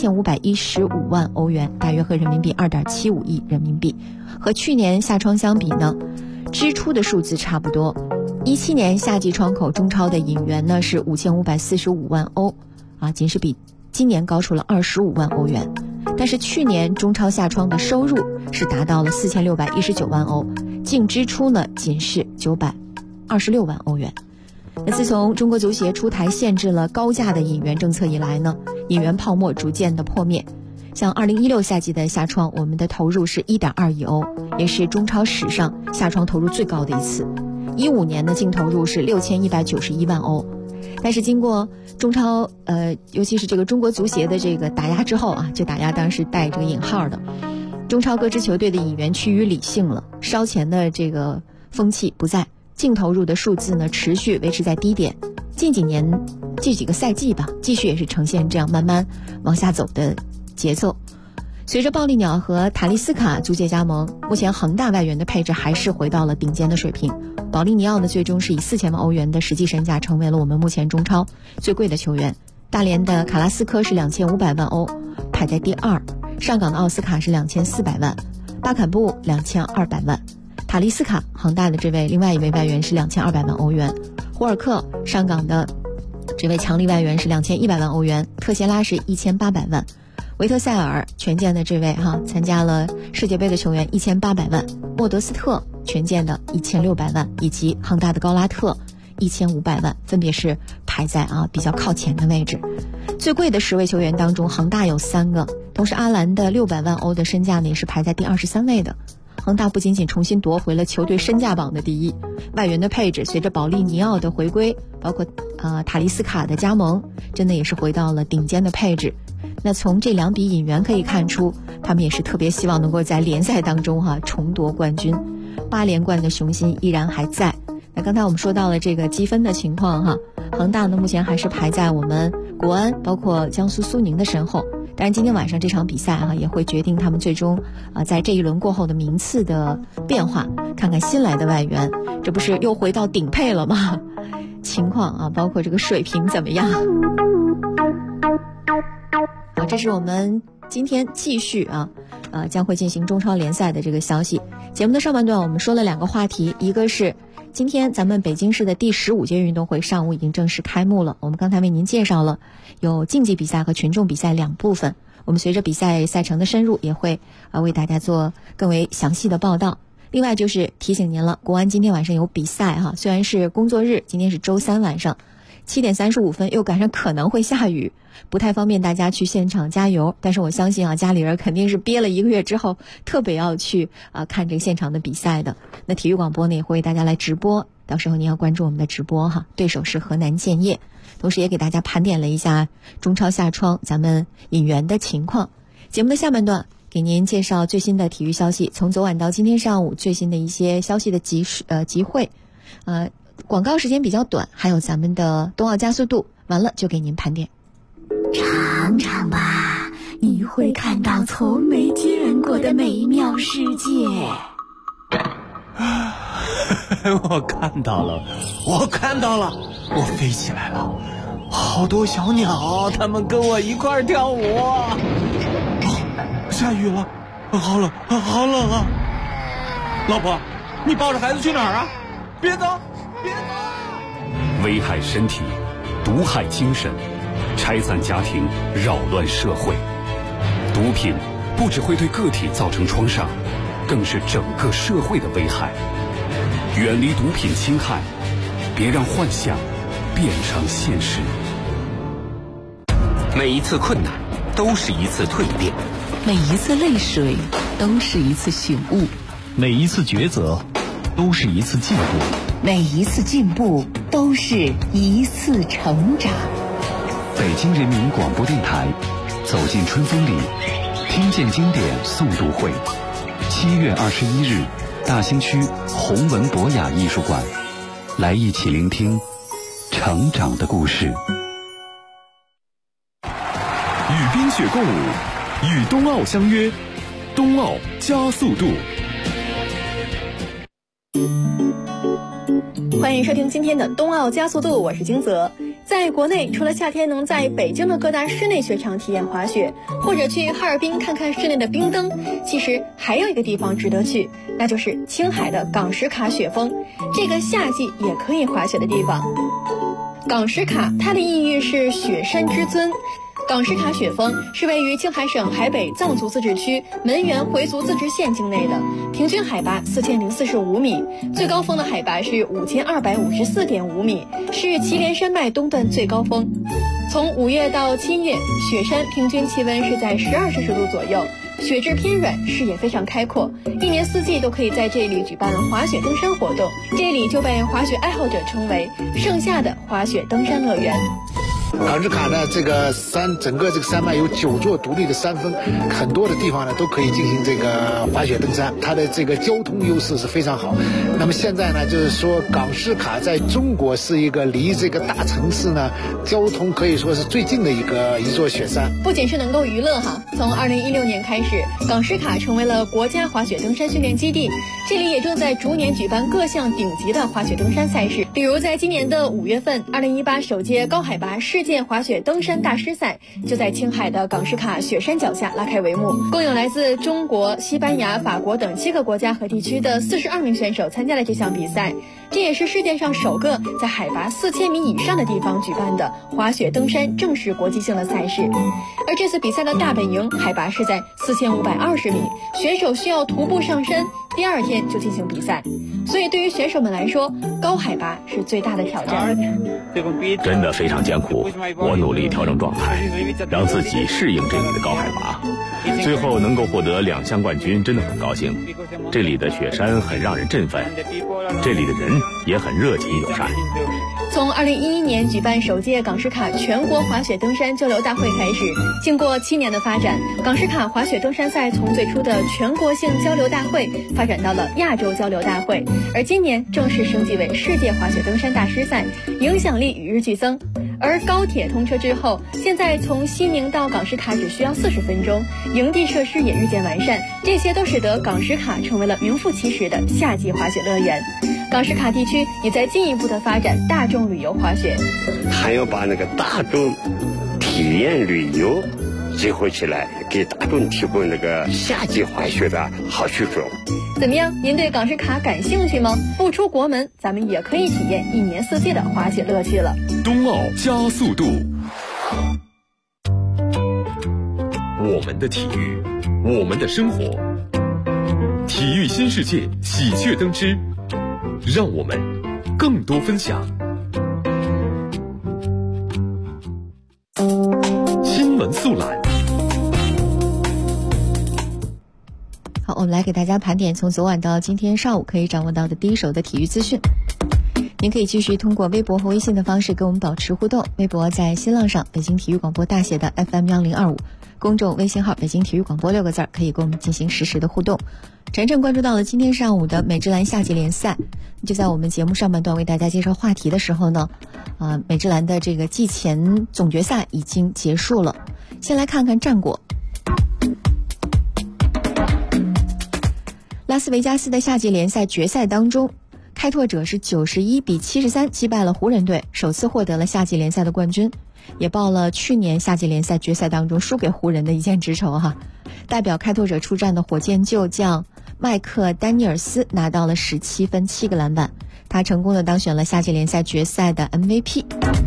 3515万欧元，大约合人民币2.75亿人民币。和去年夏窗相比呢，支出的数字差不多。17年夏季窗口中超的引援呢是5545万欧仅是比今年高出了25万欧元。但是去年中超夏窗的收入是达到了4619万欧，净支出呢仅是926万欧元。那自从中国足协出台限制了高价的引援政策以来呢，引援泡沫逐渐的破灭。像2016夏季的夏窗，我们的投入是1.2亿欧，也是中超史上夏窗投入最高的一次。15年的净投入是6191万欧。但是经过中超尤其是这个中国足协的这个打压之后就打压当然是带这个引号的，中超各支球队的引援趋于理性了，烧钱的这个风气不在，净投入的数字呢持续维持在低点。近几个赛季吧，继续也是呈现这样慢慢往下走的节奏。随着暴力鸟和塔利斯卡租借加盟，目前恒大外援的配置还是回到了顶尖的水平。保利尼奥呢最终是以4000万欧元的实际身价成为了我们目前中超最贵的球员。大连的卡拉斯科是2500万欧，排在第2。上港的奥斯卡是2400万，巴坎布2200万。塔利斯卡恒大的这位另外一位外援是2200万欧元，胡尔克上港的这位强力外援是2100万欧元，特谢拉是1800万，维特塞尔权健的这位参加了世界杯的球员1800万，莫德斯特权健的1600万，以及恒大的高拉特1500万，分别是排在比较靠前的位置。最贵的10位球员当中，恒大有3个，同时阿兰的600万欧的身价呢也是排在第23位的。恒大不仅仅重新夺回了球队身价榜的第1，外援的配置随着保利尼奥的回归，包括塔利斯卡的加盟，真的也是回到了顶尖的配置。那从这2笔引援可以看出，他们也是特别希望能够在联赛当中重夺冠军，8连冠的雄心依然还在。那刚才我们说到了这个积分的情况恒大呢目前还是排在我们国安包括江苏苏宁的身后。当然今天晚上这场比赛也会决定他们最终在这一轮过后的名次的变化，看看新来的外援这不是又回到顶配了吗？情况包括这个水平怎么样。好，这是我们今天继续将会进行中超联赛的这个消息。节目的上半段我们说了2个话题，一个是今天咱们北京市的第15届运动会上午已经正式开幕了，我们刚才为您介绍了有竞技比赛和群众比赛2部分。 我们随着比赛赛程的深入，也会为大家做更为详细的报道。另外就是提醒您了，国安今天晚上有比赛哈，虽然是工作日，今天是周三晚上7点35分，又赶上可能会下雨，不太方便大家去现场加油。但是我相信家里人肯定是憋了1个月之后，特别要去看这个现场的比赛的。那体育广播呢也会为大家来直播，到时候您要关注我们的直播哈。对手是河南建业，同时也给大家盘点了一下中超下窗咱们引援的情况。节目的下半段给您介绍最新的体育消息，从昨晚到今天上午最新的一些消息的集会。广告时间比较短，还有咱们的冬奥加速度，完了就给您盘点。 尝尝吧，你会看到从没见过的美妙世界。 我看到了，我飞起来了，好多小鸟，它们跟我一块儿跳舞。下雨了，好冷啊！老婆，你抱着孩子去哪儿啊？别走！ 危害身体，毒害精神，拆散家庭，扰乱社会。毒品不只会对个体造成创伤，更是整个社会的危害。远离毒品侵害，别让幻想变成现实。 每一次困难都是一次蜕变， 每一次泪水都是一次醒悟， 每一次抉择都是一次进步， 每一次进步都是一次成长。 北京人民广播电台，走进春风里，听见经典诵读会，7月21日，大兴区弘文博雅艺术馆，来一起聆听成长的故事。 与冰雪共舞，与冬奥相约，冬奥加速度。 欢迎收听今天的冬奥加速度，我是金泽。在国内，除了夏天能在北京的各大室内雪场体验滑雪，或者去哈尔滨看看室内的冰灯，其实还有一个地方值得去，那就是青海的港什卡雪峰，这个夏季也可以滑雪的地方。港什卡，它的意喻是雪山之尊。港什卡雪峰是位于青海省海北藏族自治区门源回族自治县境内的，平均海拔4045米，最高峰的海拔是5254.5米，是祁连山脉东段最高峰。从5月到7月，雪山平均气温是在12摄氏度左右，雪质偏软，视野非常开阔，一年四季都可以在这里举办滑雪登山活动，这里就被滑雪爱好者称为盛夏的滑雪登山乐园。 港什卡呢，这个整个这个山脉有9座独立的山峰，很多的地方呢都可以进行这个滑雪登山，它的这个交通优势是非常好。那么现在呢，就是说港什卡在中国是一个离这个大城市呢交通可以说是最近的一座雪山。 不仅是能够娱乐哈，从2016年开始，港什卡成为了国家滑雪登山训练基地，这里也正在逐年举办各项顶级的滑雪登山赛事，比如在今年的5月份，2018首届高海拔世界滑雪登山大师赛就在青海的港什卡雪山脚下拉开帷幕，共有来自中国、西班牙、法国等7个国家和地区的42名选手参加了这项比赛，这也是世界上首个在海拔4000米以上的地方举办的滑雪登山正式国际性的赛事。而这次比赛的大本营海拔是在4520米，选手需要徒步上山，第2天就进行比赛，所以对于选手们来说，高海拔是最大的挑战。 真的非常艰苦，我努力调整状态，让自己适应这里的高海拔，最后能够获得2项冠军，真的很高兴。这里的雪山很让人振奋，这里的人也很热情友善。 从2011年举办首届港什卡全国滑雪登山交流大会开始，经过7年的发展，港什卡滑雪登山赛从最初的全国性交流大会发展到了亚洲交流大会，而今年正式升级为世界滑雪登山大师赛，影响力与日俱增。而高铁通车之后，现在从西宁到港什卡只需要40分钟，营地设施也日渐完善，这些都使得港什卡成为了名副其实的夏季滑雪乐园。港什卡地区也在进一步的发展大众旅游滑雪， 还要把那个大众体验旅游结合起来，给大众提供那个夏季滑雪的好去处。 怎么样，您对港什卡感兴趣吗？不出国门，咱们也可以体验一年四季的滑雪乐趣了。 冬奥加速度。 我们的体育，我们的生活。体育新世界喜鹊登枝，让我们更多分享。新闻速览。 好，我们来给大家盘点从昨晚到今天上午可以掌握到的第一手的体育资讯。您可以继续通过微博和微信的方式跟我们保持互动。微博在新浪上北京体育广播大写的 FM1025，公众微信号北京体育广播6个字可以跟我们进行实时的互动。晨晨关注到了今天上午的美职篮夏季联赛，就在我们节目上半段为大家介绍话题的时候呢，美职篮的这个季前总决赛已经结束了。先来看看战果。拉斯维加斯的夏季联赛决赛当中，开拓者是91-73击败了湖人队，首次获得了夏季联赛的冠军，也报了去年夏季联赛决赛当中输给湖人的一箭之仇哈。代表开拓者出战的火箭旧将麦克丹尼尔斯拿到了17分7个篮板，他成功的当选了夏季联赛决赛的 MVP。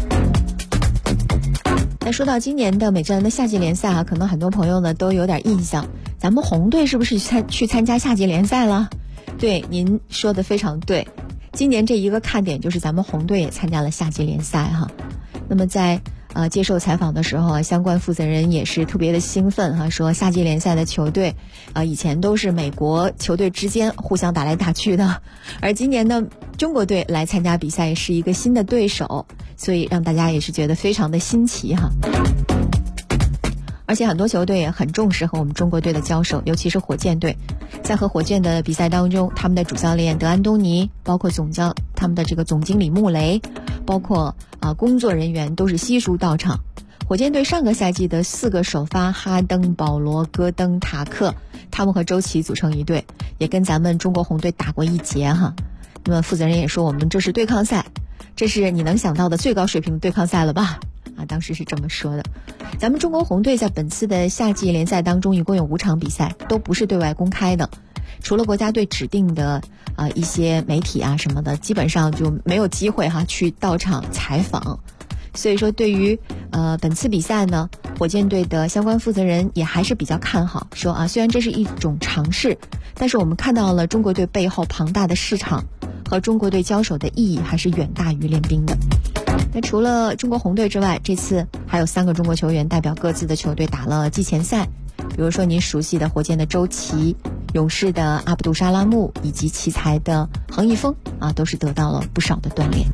那说到今年的美职篮的夏季联赛可能很多朋友呢都有点印象，咱们红队是不是去参加夏季联赛了？对，您说的非常对，今年这一个看点就是咱们红队也参加了夏季联赛哈。那么在接受采访的时候相关负责人也是特别的兴奋哈，说夏季联赛的球队以前都是美国球队之间互相打来打去的，而今年呢中国队来参加比赛是一个新的对手，所以让大家也是觉得非常的新奇哈。而且很多球队也很重视和我们中国队的交手，尤其是火箭队。在和火箭的比赛当中，他们的主教练德安东尼，包括他们的这个总经理穆雷，包括工作人员都是悉数到场。火箭队上个赛季的4个首发哈登、保罗、戈登、塔克，他们和周琦组成一队，也跟咱们中国红队打过一节哈。那么负责人也说，我们这是对抗赛，这是你能想到的最高水平的对抗赛了吧？当时是这么说的。咱们中国红队在本次的夏季联赛当中一共有5场比赛，都不是对外公开的，除了国家队指定的一些媒体什么的，基本上就没有机会去到场采访。所以说对于本次比赛呢，火箭队的相关负责人也还是比较看好，说虽然这是一种尝试，但是我们看到了中国队背后庞大的市场和中国队交手的意义还是远大于练兵的。那除了中国红队之外，这次还有3个中国球员代表各自的球队打了季前赛，比如说您熟悉的火箭的周琦、勇士的阿卜杜沙拉木以及奇才的恒毅峰都是得到了不少的锻炼。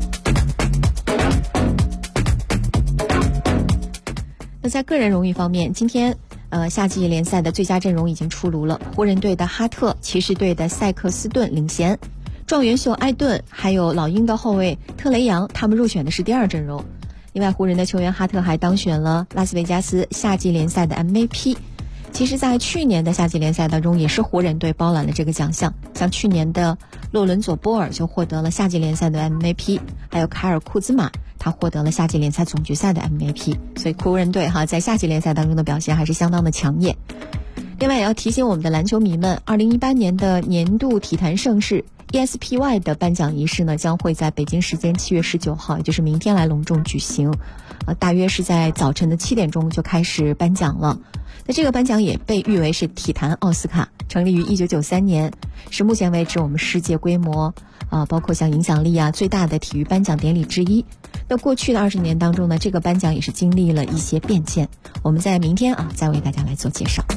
那在个人荣誉方面，今天夏季联赛的最佳阵容已经出炉了，湖人队的哈特、骑士队的塞克斯顿领衔，状元秀埃顿还有老鹰的后卫特雷杨，他们入选的是第2阵容。另外湖人的球员哈特还当选了拉斯维加斯夏季联赛的 MVP。 其实在去年的夏季联赛当中也是湖人队包揽了这个奖项，像去年的洛伦佐波尔就获得了夏季联赛的 MVP， 还有凯尔库兹马他获得了夏季联赛总决赛的 MVP， 所以湖人队在夏季联赛当中的表现还是相当的强烈。另外也要提醒我们的篮球迷们，2018年的年度体坛盛事ESPY 的颁奖仪式呢，将会在北京时间7月19号，也就是明天来隆重举行。大约是在早晨的7点钟就开始颁奖了。那这个颁奖也被誉为是体坛奥斯卡，成立于1993年，是目前为止我们世界规模包括像影响力最大的体育颁奖典礼之一。那过去的20年当中呢，这个颁奖也是经历了一些变迁，我们在明天再为大家来做介绍。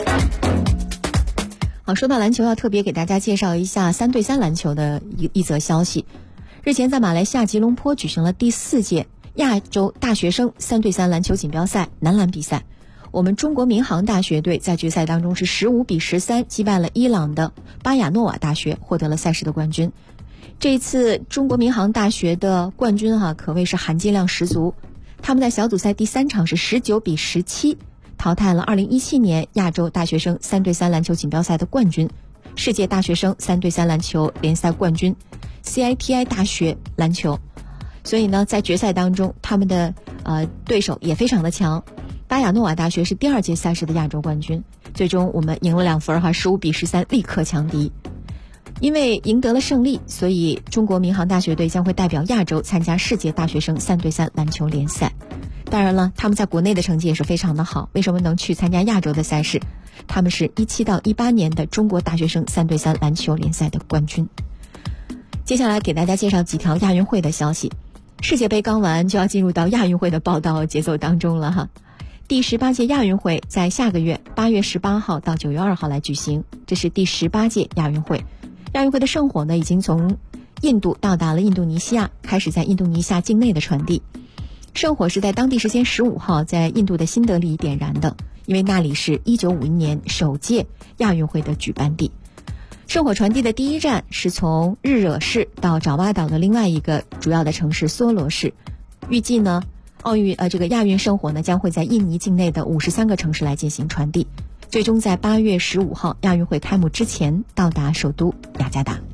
好，说到篮球，要特别给大家介绍一下3对3篮球的一则消息。日前在马来西亚吉隆坡举行了第4届亚洲大学生3对3篮球锦标赛男篮比赛，我们中国民航大学队在决赛当中是15-13击败了伊朗的巴亚诺瓦大学，获得了赛事的冠军。这一次中国民航大学的冠军可谓是含金量十足，他们在小组赛第3场是19-17淘汰了2017年亚洲大学生3对3篮球锦标赛的冠军，世界大学生3对3篮球联赛冠军 CITI 大学篮球。所以呢，在决赛当中他们的对手也非常的强，巴亚诺瓦大学是第2届赛事的亚洲冠军，最终我们赢了2分15-13立刻强敌。因为赢得了胜利，所以中国民航大学队将会代表亚洲参加世界大学生3对3篮球联赛。 当然了，他们在国内的成绩也是非常的好。为什么能去参加亚洲的赛事？他们是17到18年的中国大学生3对3篮球联赛的冠军。接下来给大家介绍几条亚运会的消息。世界杯刚完，就要进入到亚运会的报道节奏当中了哈。第18届亚运会在下个月8月18号到9月2号来举行，这是第18届亚运会。亚运会的圣火呢，已经从印度到达了印度尼西亚，开始在印度尼西亚境内的传递。圣火是在当地时间15号在印度的新德里点燃的，因为那里是1951年首届亚运会的举办地。圣火传递的第一站是从日惹市到爪哇岛的另外一个主要的城市梭罗市。预计呢，这个亚运圣火呢将会在印尼境内的53个城市来进行传递，最终在8月15号亚运会开幕之前到达首都雅加达。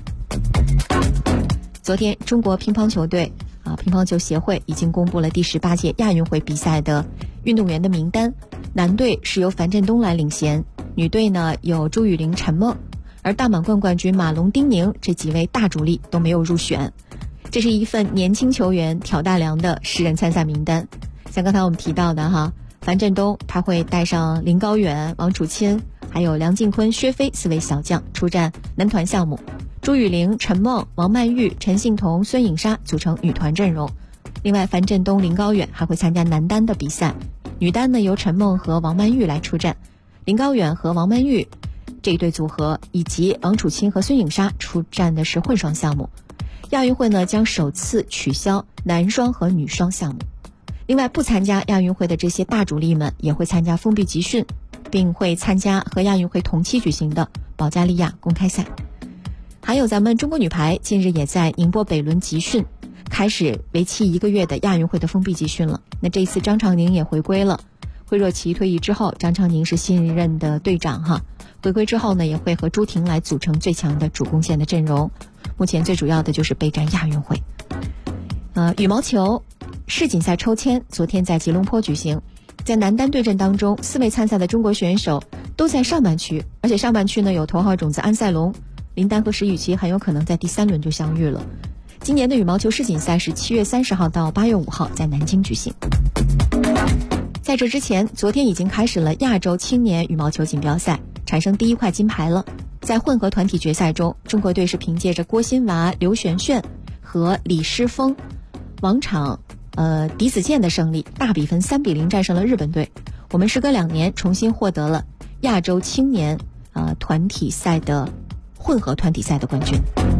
昨天，中国乒乓球队乒乓球协会已经公布了第18届亚运会比赛的运动员的名单。男队是由樊振东来领衔，女队呢有朱雨玲、陈梦，而大满贯冠军马龙、丁宁这几位大主力都没有入选。这是一份年轻球员挑大梁的10人参赛名单。像刚才我们提到的樊振东他会带上林高远、王楚钦，还有梁靖昆、薛飞4位小将出战男团项目。朱雨玲、陈梦、王曼玉、陈幸同、孙颖莎组成女团阵容。另外，樊振东、林高远还会参加男单的比赛，女单呢由陈梦和王曼玉来出战，林高远和王曼玉这一对组合以及王楚钦和孙颖莎出战的是混双项目。亚运会呢将首次取消男双和女双项目。另外，不参加亚运会的这些大主力们也会参加封闭集训，并会参加和亚运会同期举行的保加利亚公开赛。还有咱们中国女排近日也在宁波北仑集训，开始为期1个月的亚运会的封闭集训了。那这一次张常宁也回归了，惠若琪退役之后，张常宁是新任的队长回归之后呢，也会和朱婷来组成最强的主攻线的阵容。目前最主要的就是备战亚运会。羽毛球世锦赛抽签昨天在吉隆坡举行，在男单对阵当中，4位参赛的中国选手都在上半区，而且上半区呢有头号种子安塞龙、林丹和石宇奇很有可能在第3轮就相遇了。今年的羽毛球世锦赛是7月30号到8月5号在南京举行。在这之前，昨天已经开始了亚洲青年羽毛球锦标赛，产生第1块金牌了。在混合团体决赛中，中国队是凭借着郭欣娃、刘璇璇和李诗峰、王昶、狄子健的胜利，大比分3比0战胜了日本队。我们时隔2年重新获得了亚洲青年团体赛的混合团体赛的冠军。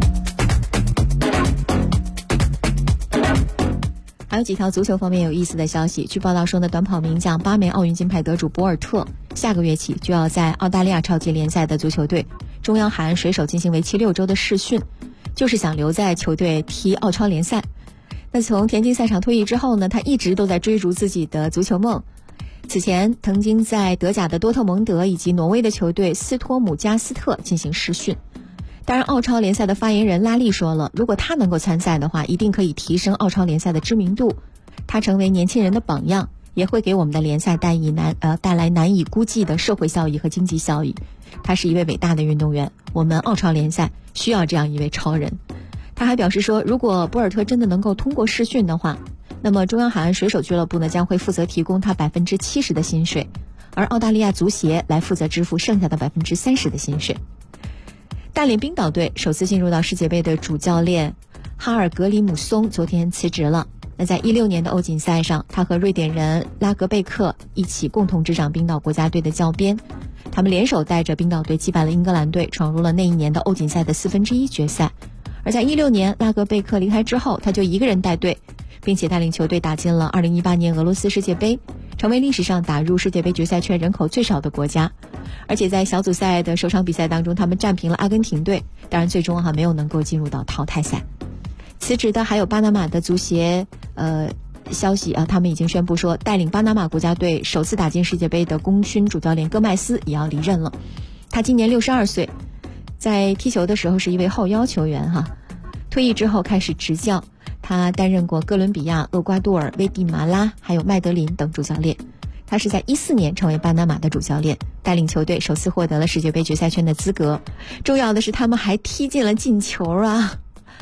还有几条足球方面有意思的消息。据报道说呢，短跑名将8枚奥运金牌得主博尔特下个月起就要在澳大利亚超级联赛的足球队中央海岸水手进行为期6周的试训，就是想留在球队踢澳超联赛。那从田径赛场退役之后呢，他一直都在追逐自己的足球梦。此前曾经在德甲的多特蒙德以及挪威的球队斯托姆加斯特进行试训。当然，澳超联赛的发言人拉利说了，如果他能够参赛的话，一定可以提升澳超联赛的知名度，他成为年轻人的榜样，也会给我们的联赛带来难以估计的社会效益和经济效益。他是一位伟大的运动员，我们澳超联赛需要这样一位超人。他还表示说，如果博尔特真的能够通过试训的话，那么中央海岸水手俱乐部呢将会负责提供他70%的薪水，而澳大利亚足协来负责支付剩下的30%的薪水。大连冰岛队首次进入到世界杯的主教练哈尔格里姆松昨天辞职了。那在16年的欧锦赛上，他和瑞典人拉格贝克一起共同执掌冰岛国家队的教鞭，他们联手带着冰岛队击败了英格兰队，闯入了那一年的欧锦赛的1/4决赛。而在16年拉格贝克离开之后，他就一个人带队，并且带领球队打进了2018年俄罗斯世界杯，成为历史上打入世界杯决赛圈人口最少的国家。而且在小组赛的首场比赛当中，他们战平了阿根廷队，当然最终没有能够进入到淘汰赛。辞职的还有巴拿马的足协消息他们已经宣布说，带领巴拿马国家队首次打进世界杯的功勋主教练戈麦斯也要离任了。他今年62岁，在踢球的时候是一位后腰球员退役之后开始执教，他担任过哥伦比亚、厄瓜多尔、危地马拉还有麦德林等主教练。他是在14年成为巴拿马的主教练，带领球队首次获得了世界杯决赛圈的资格。重要的是他们还踢进了进球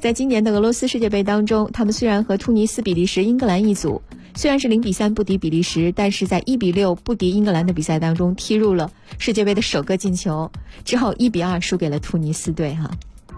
在今年的俄罗斯世界杯当中，他们虽然和突尼斯、比利时、英格兰一组，虽然是0-3不敌比利时，但是在1-6不敌英格兰的比赛当中踢入了世界杯的首个进球，之后1-2输给了突尼斯队哈。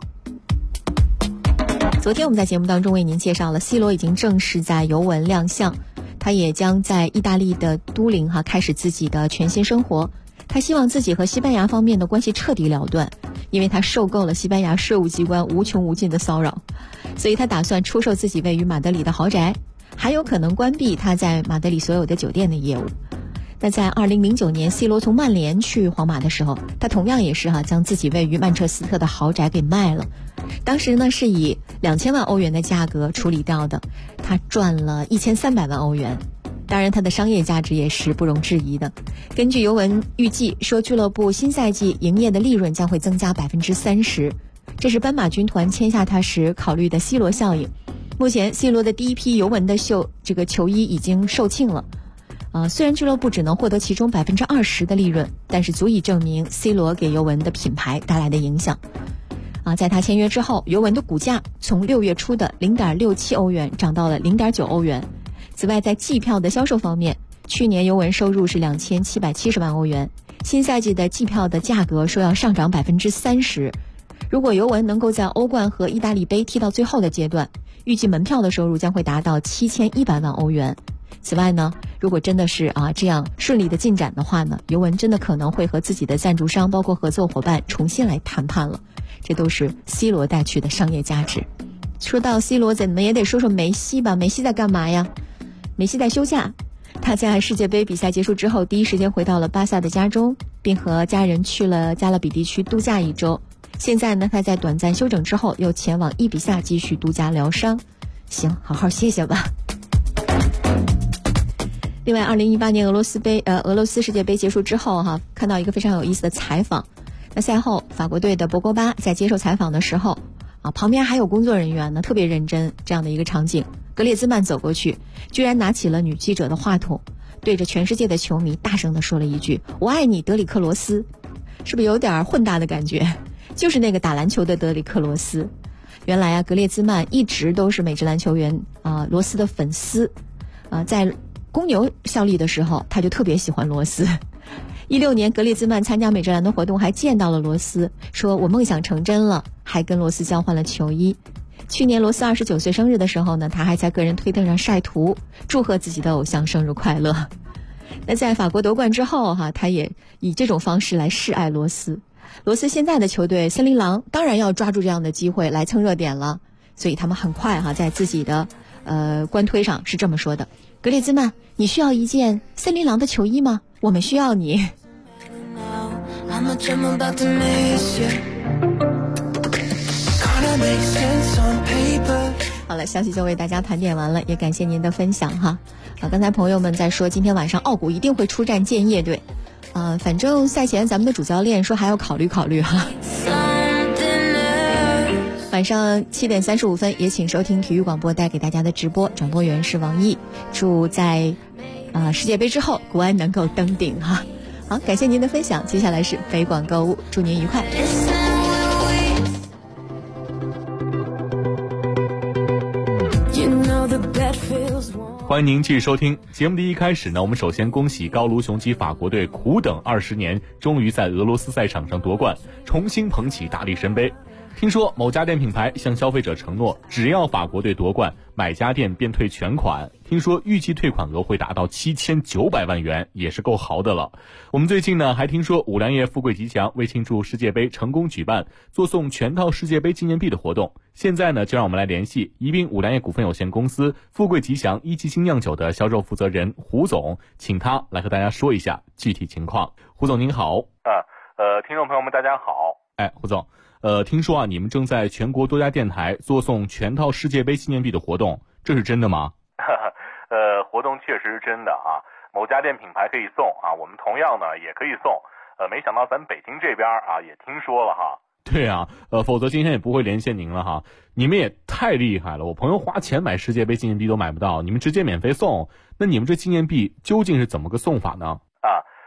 昨天我们在节目当中为您介绍了 C 罗已经正式在尤文亮相，他也将在意大利的都灵开始自己的全新生活。他希望自己和西班牙方面的关系彻底了断，因为他受够了西班牙税务机关无穷无尽的骚扰，所以他打算出售自己位于马德里的豪宅，还有可能关闭他在马德里所有的酒店的业务。那在2009年 C 罗从曼联去皇马的时候，他同样也是将自己位于曼彻斯特的豪宅给卖了，当时呢是以2000万欧元的价格处理掉的，他赚了1300万欧元。当然他的商业价值也是不容置疑的。根据尤文预计说，俱乐部新赛季营业的利润将会增加30%，这是斑马军团签下他时考虑的 C 罗效应。目前 C 罗的第一批尤文的球衣已经售罄了，虽然俱乐部只能获得其中20%的利润，但是足以证明 C 罗给尤文的品牌带来的影响。在他签约之后，尤文的股价从6月初的0.67欧元涨到了0.9欧元。此外，在季票的销售方面，去年尤文收入是2770万欧元，新赛季的季票的价格说要上涨30%。如果尤文能够在欧冠和意大利杯踢到最后的阶段，预计门票的收入将会达到7100万欧元。此外呢，如果真的是这样顺利的进展的话呢，尤文真的可能会和自己的赞助商包括合作伙伴重新来谈判了，这都是 C 罗带去的商业价值。说到 C 罗，怎么也得说说梅西吧。梅西在干嘛呀？梅西在休假，他在世界杯比赛结束之后第一时间回到了巴萨的家中，并和家人去了加勒比地区度假1周。现在呢，他在短暂休整之后又前往伊比萨继续独家疗伤。行，好好歇歇吧。另外2018年俄罗斯世界杯结束之后看到一个非常有意思的采访。那赛后法国队的博格巴在接受采访的时候旁边还有工作人员呢，特别认真，这样的一个场景。格列兹曼走过去，居然拿起了女记者的话筒，对着全世界的球迷大声地说了一句：“我爱你，德里克罗斯。”是不是有点混搭的感觉？就是那个打篮球的德里克罗斯。原来格列兹曼一直都是美职篮球员罗斯的粉丝。在公牛效力的时候，他就特别喜欢罗斯。16年格列兹曼参加美职篮的活动，还见到了罗斯，说我梦想成真了，还跟罗斯交换了球衣。去年罗斯29岁生日的时候呢，他还在个人推特上晒图，祝贺自己的偶像生日快乐。那在法国夺冠之后他也以这种方式来示爱罗斯。罗斯现在的球队森林狼当然要抓住这样的机会来蹭热点了，所以他们很快在自己的官推上是这么说的：格列兹曼，你需要一件森林狼的球衣吗？我们需要你。好了，消息就为大家盘点完了，也感谢您的分享刚才朋友们在说今天晚上奥古一定会出战建业队，反正赛前咱们的主教练说还要考虑晚上7点35分，也请收听体育广播带给大家的直播，转播员是王毅。祝在世界杯之后国安能够登顶好，感谢您的分享，接下来是北广购物，祝您愉快。 欢迎您继续收听节目的一开始呢，我们首先恭喜高卢雄鸡法国队苦等20年，终于在俄罗斯赛场上夺冠，重新捧起大力神杯。听说某家电品牌向消费者承诺，只要法国队夺冠，买家电便退全款。听说预计退款额会达到7900万元，也是够豪的了。我们最近呢还听说五粮液富贵吉祥为庆祝世界杯成功举办，做送全套世界杯纪念币的活动。现在呢就让我们来联系宜宾五粮液股份有限公司富贵吉祥一级新酿酒的销售负责人胡总，请他来和大家说一下具体情况。胡总您好。 听众朋友们大家好。 胡总，听说你们正在全国多家电台做送全套世界杯纪念币的活动，这是真的吗？ 活动确实是真的某家电品牌可以送我们同样呢也可以送。没想到咱北京这边也听说了对否则今天也不会连线您了你们也太厉害了，我朋友花钱买世界杯纪念币都买不到，你们直接免费送，那你们这纪念币究竟是怎么个送法呢？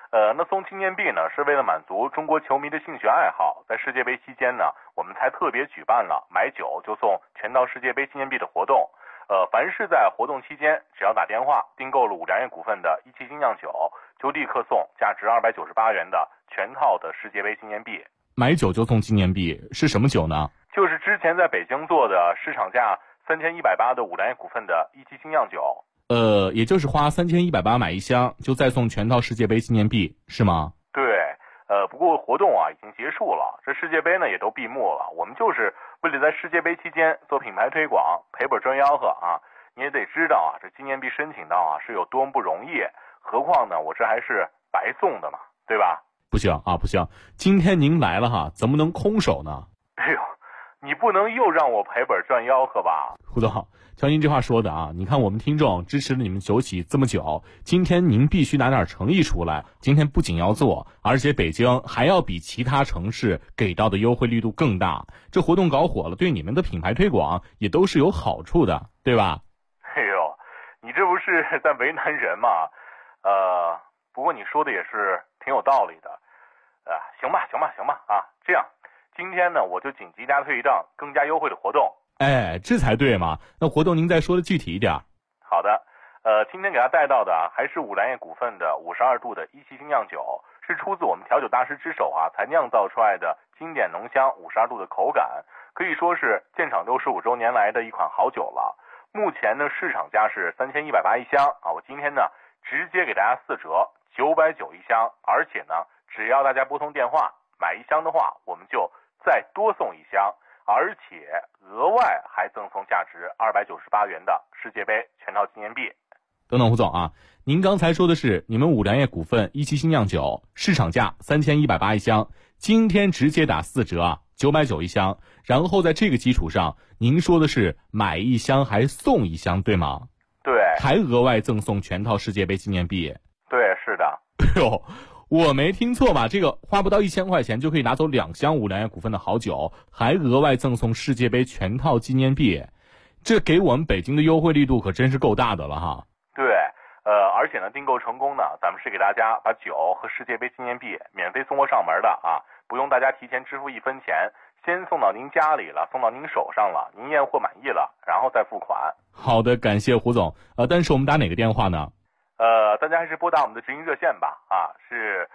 那送纪念币呢，是为了满足中国球迷的兴趣爱好。在世界杯期间呢，我们才特别举办了买酒就送全套世界杯纪念币的活动。凡是在活动期间，只要打电话订购了五粮液股份的一汽精酿酒，就立刻送价值298元的全套的世界杯纪念币。 买酒就送纪念币是什么酒呢？ 就是之前在北京做的市场价3180的五粮液股份的一汽精酿酒。 也就是花3180买一箱，就再送全套世界杯纪念币，是吗？ 对，不过活动啊已经结束了，这世界杯呢也都闭幕了。我们就是为了在世界杯期间做品牌推广，赔本赚吆喝啊！你也得知道啊，这纪念币申请到啊是有多么不容易，何况呢，我这还是白送的嘛，对吧？ 不行啊，不行！今天您来了哈，怎么能空手呢？ 哎呦，你不能又让我赔本赚吆喝吧？ 胡总，瞧您这话说的啊，你看我们听众支持了你们酒企这么久，今天您必须拿点诚意出来。今天不仅要做，而且北京还要比其他城市给到的优惠力度更大。这活动搞火了，对你们的品牌推广也都是有好处的，对吧？ 哎呦，你这不是在为难人吗？不过你说的也是挺有道理的。行吧啊，这样，今天呢我就紧急加推一张更加优惠的活动。 哎，这才对嘛！那活动您再说的具体一点。 好的，今天给他带到的还是五粮液股份的52度的一汽精酿酒，是出自我们调酒大师之手啊才酿造出来的经典浓香52度的口感，可以说是建厂65周年来的一款好酒了。目前呢市场价是3180一箱啊，我今天呢直接给大家4折，990一箱，而且呢只要大家拨通电话买一箱的话，我们就再多送一箱。而且额外还赠送价值298元的世界杯全套纪念币。 等等，胡总啊，您刚才说的是你们五粮液股份一汽精酿酒市场价3180一箱，今天直接打4折啊，990一箱。然后在这个基础上，您说的是买一箱还送一箱，对吗？ 对， 还额外赠送全套世界杯纪念币。 对，是的。 哎呦，我没听错吧？这个花不到1000块钱就可以拿走2箱五粮液股份的好酒，还额外赠送世界杯全套纪念币，这给我们北京的优惠力度可真是够大的了哈。 对，而且呢，订购成功呢，咱们是给大家把酒和世界杯纪念币免费送货上门的啊，不用大家提前支付1分钱，先送到您家里了，送到您手上了，您验货满意了，然后再付款。 好的，感谢胡总。但是我们打哪个电话呢？ 大家还是拨打我们的直营热线吧，啊，是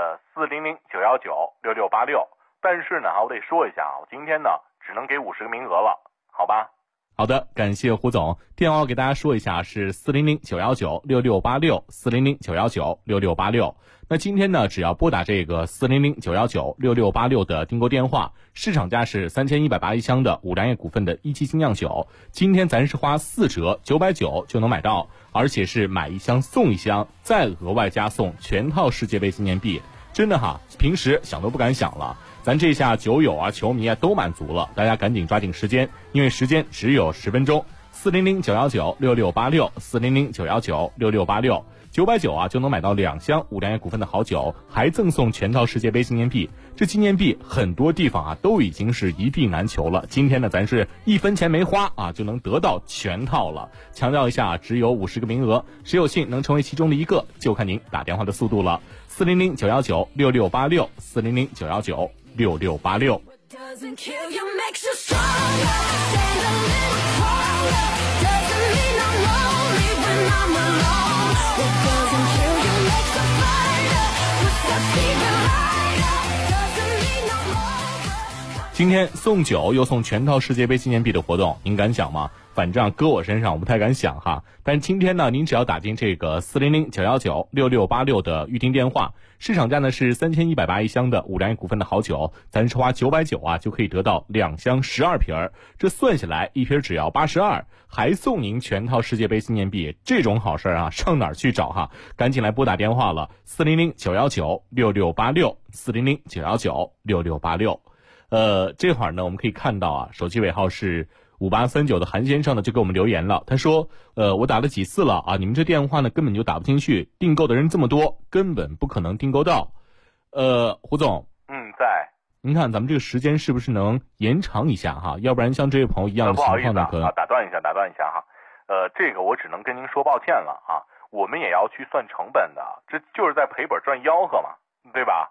400-919-6686。但是呢，我得说一下啊，我今天呢只能给50个名额了，好吧？ 好的，感谢胡总。电话给大家说一下是400-919-6686 400-919-6686。那今天呢，只要拨打这个400-919-6686的订购电话，市场价是3180一箱的五粮液股份的一汽精酿酒，今天咱是花4折990就能买到，而且是买一箱送一箱，再额外加送全套世界杯纪念币。真的哈，平时想都不敢想了。咱这下酒友啊、球迷啊都满足了，大家赶紧抓紧时间，因为时间只有10分钟。400-919-6686 400-919-6686 990啊就能买到2箱五粮液股份的好酒，还赠送全套世界杯纪念币。这纪念币很多地方啊都已经是一币难求了，今天呢咱是1分钱没花啊就能得到全套了。强调一下，只有50个名额，谁有幸能成为其中的一个，就看您打电话的速度了。400-919-6686 400-919-6686。今天送酒又送全套世界杯纪念币的活动，您敢想吗？反正搁我身上我不太敢想哈。但今天呢，您只要打进这个400-919-6686的预订电话，市场价呢是3180一箱的五粮液股份的好酒，咱是花990啊就可以得到2箱12瓶，这算下来一瓶只要82，还送您全套世界杯纪念币，这种好事啊上哪儿去找哈？赶紧来拨打电话了，400-919-6686 400-919-6686。这会儿呢，我们可以看到啊，手机尾号是5839的韩先生呢就给我们留言了，他说我打了几次了啊，你们这电话呢根本就打不进去，订购的人这么多，根本不可能订购到。胡总， 在。 您看咱们这个时间是不是能延长一下哈？要不然像这位朋友一样的情况呢， 不好意思啊，打断一下哈。这个我只能跟您说抱歉了啊。 我们也要去算成本的，这就是在赔本赚吆喝嘛，对吧？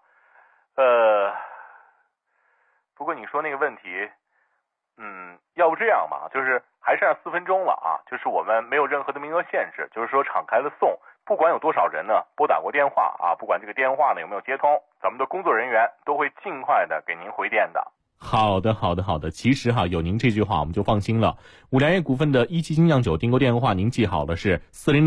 不过你说那个问题，要不这样吧，就是还剩下4分钟了啊，就是我们没有任何的名额限制，就是说敞开了送，不管有多少人呢，拨打过电话啊，不管这个电话呢有没有接通，咱们的工作人员都会尽快的给您回电的。 好的。其实有您这句话我们就放心了。五粮液股份的一期精酿酒订购电话您记好了，是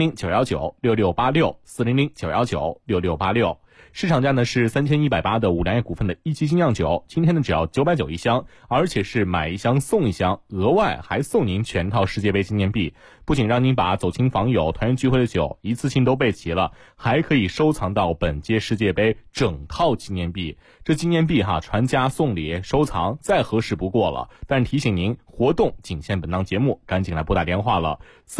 400-919-6686，400-919-6686。市场价呢是3180的五粮液股份的一期精酿酒，今天呢只要990一箱，而且是买一箱送一箱，额外还送您全套世界杯纪念币。不仅让您把走亲访友、团圆聚会的酒一次性都备齐了，还可以收藏到本届世界杯整套纪念币。这纪念币传家送礼收藏再合适不过了。但提醒您，活动仅限本档节目，赶紧来拨打电话了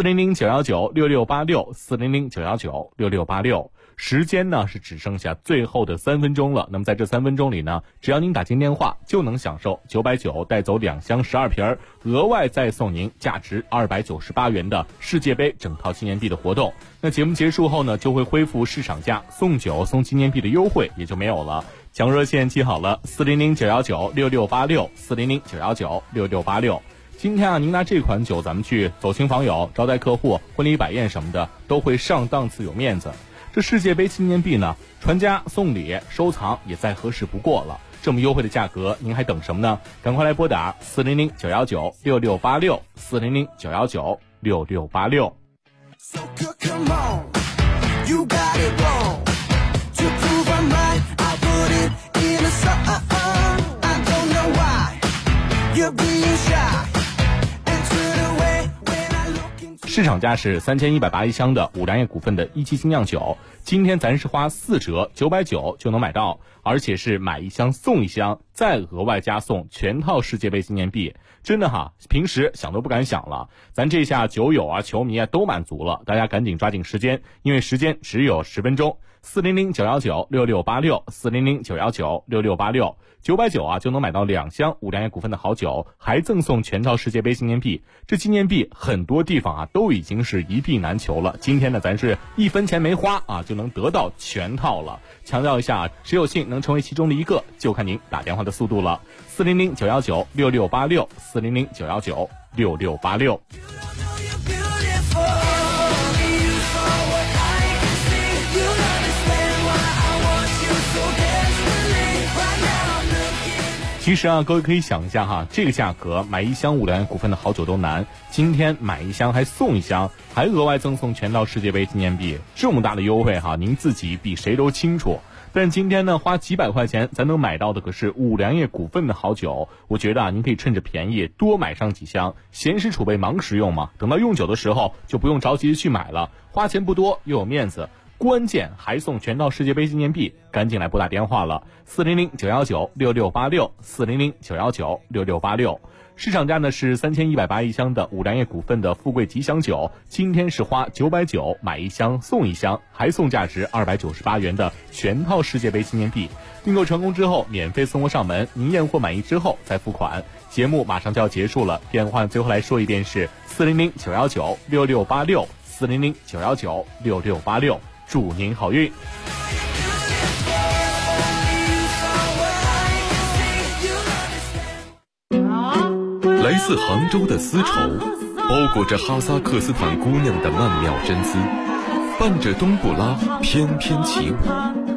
，400-919-6686，400-919-6686。时间呢是只剩下最后的3分钟了。那么在这3分钟里呢，只要您打进电话，就能享受990带走2箱12瓶，额外再送您价值298元的世界杯整套纪念币的活动。那节目结束后呢，就会恢复市场价送酒送纪念币的优惠也就没有了。抢热线记好了，400-919-6686，400-919-6686。今天您拿这款酒咱们去走亲访友、招待客户、婚礼摆宴什么的，都会上档次有面子。这世界杯纪念币呢，传家送礼收藏也再合适不过了。这么优惠的价格，您还等什么呢？赶快来拨打400-919-6686，400-919-6686。市场价是3180一箱的五粮液股份的一期精酿酒，今天咱是花4折990就能买到，而且是买一箱送一箱，再额外加送全套世界杯纪念币。真的平时想都不敢想了。咱这下酒友球迷都满足了，大家赶紧抓紧时间，因为时间只有10分钟。400-919-6686，400-919-6686，990就能买到2箱五粮液股份的好酒，还赠送全套世界杯纪念币。这纪念币很多地方都已经是一币难求了，今天呢咱是1分钱没花就能得到全套了。强调一下，谁有幸能成为其中的一个，就看您打电话的速度了。400-919-6686，400-919-6686。其实各位可以想一下这个价格买一箱五粮液股份的好酒都难，今天买一箱还送一箱，还额外赠送全套世界杯纪念币，这么大的优惠您自己比谁都清楚。但今天呢，花几百块钱咱能买到的可是五粮液股份的好酒，我觉得您可以趁着便宜多买上几箱，闲时储备忙时用嘛，等到用酒的时候就不用着急去买了，花钱不多又有面子，关键还送全套世界杯纪念币，赶紧来拨打电话了，400-919-6686，400-919-6686。市场价呢是3180一箱的五粮液股份的富贵吉祥酒，今天是花990买一箱送一箱，还送价值298元的全套世界杯纪念币。订购成功之后免费送货上门，您验货满意之后再付款。节目马上就要结束了，电话最后来说一遍是400-919-6686，400-919-6686。祝您好运。 来自杭州的丝绸，包裹着哈萨克斯坦姑娘的曼妙真姿，伴着冬不拉翩翩起舞。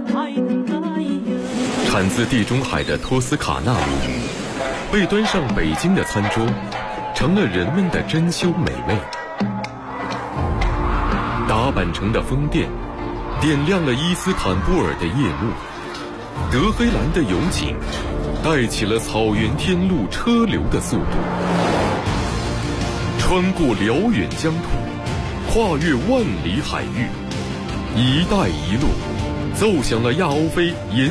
产自地中海的托斯卡纳鲈鱼，被端上北京的餐桌，成了人们的珍馐美味。打扮成的风电，点亮了伊斯坦布尔的夜幕。德黑兰的勇景，带起了草原天路车流的速度。穿过辽远疆土，跨越万里海域，一带一路奏响了亚欧非沿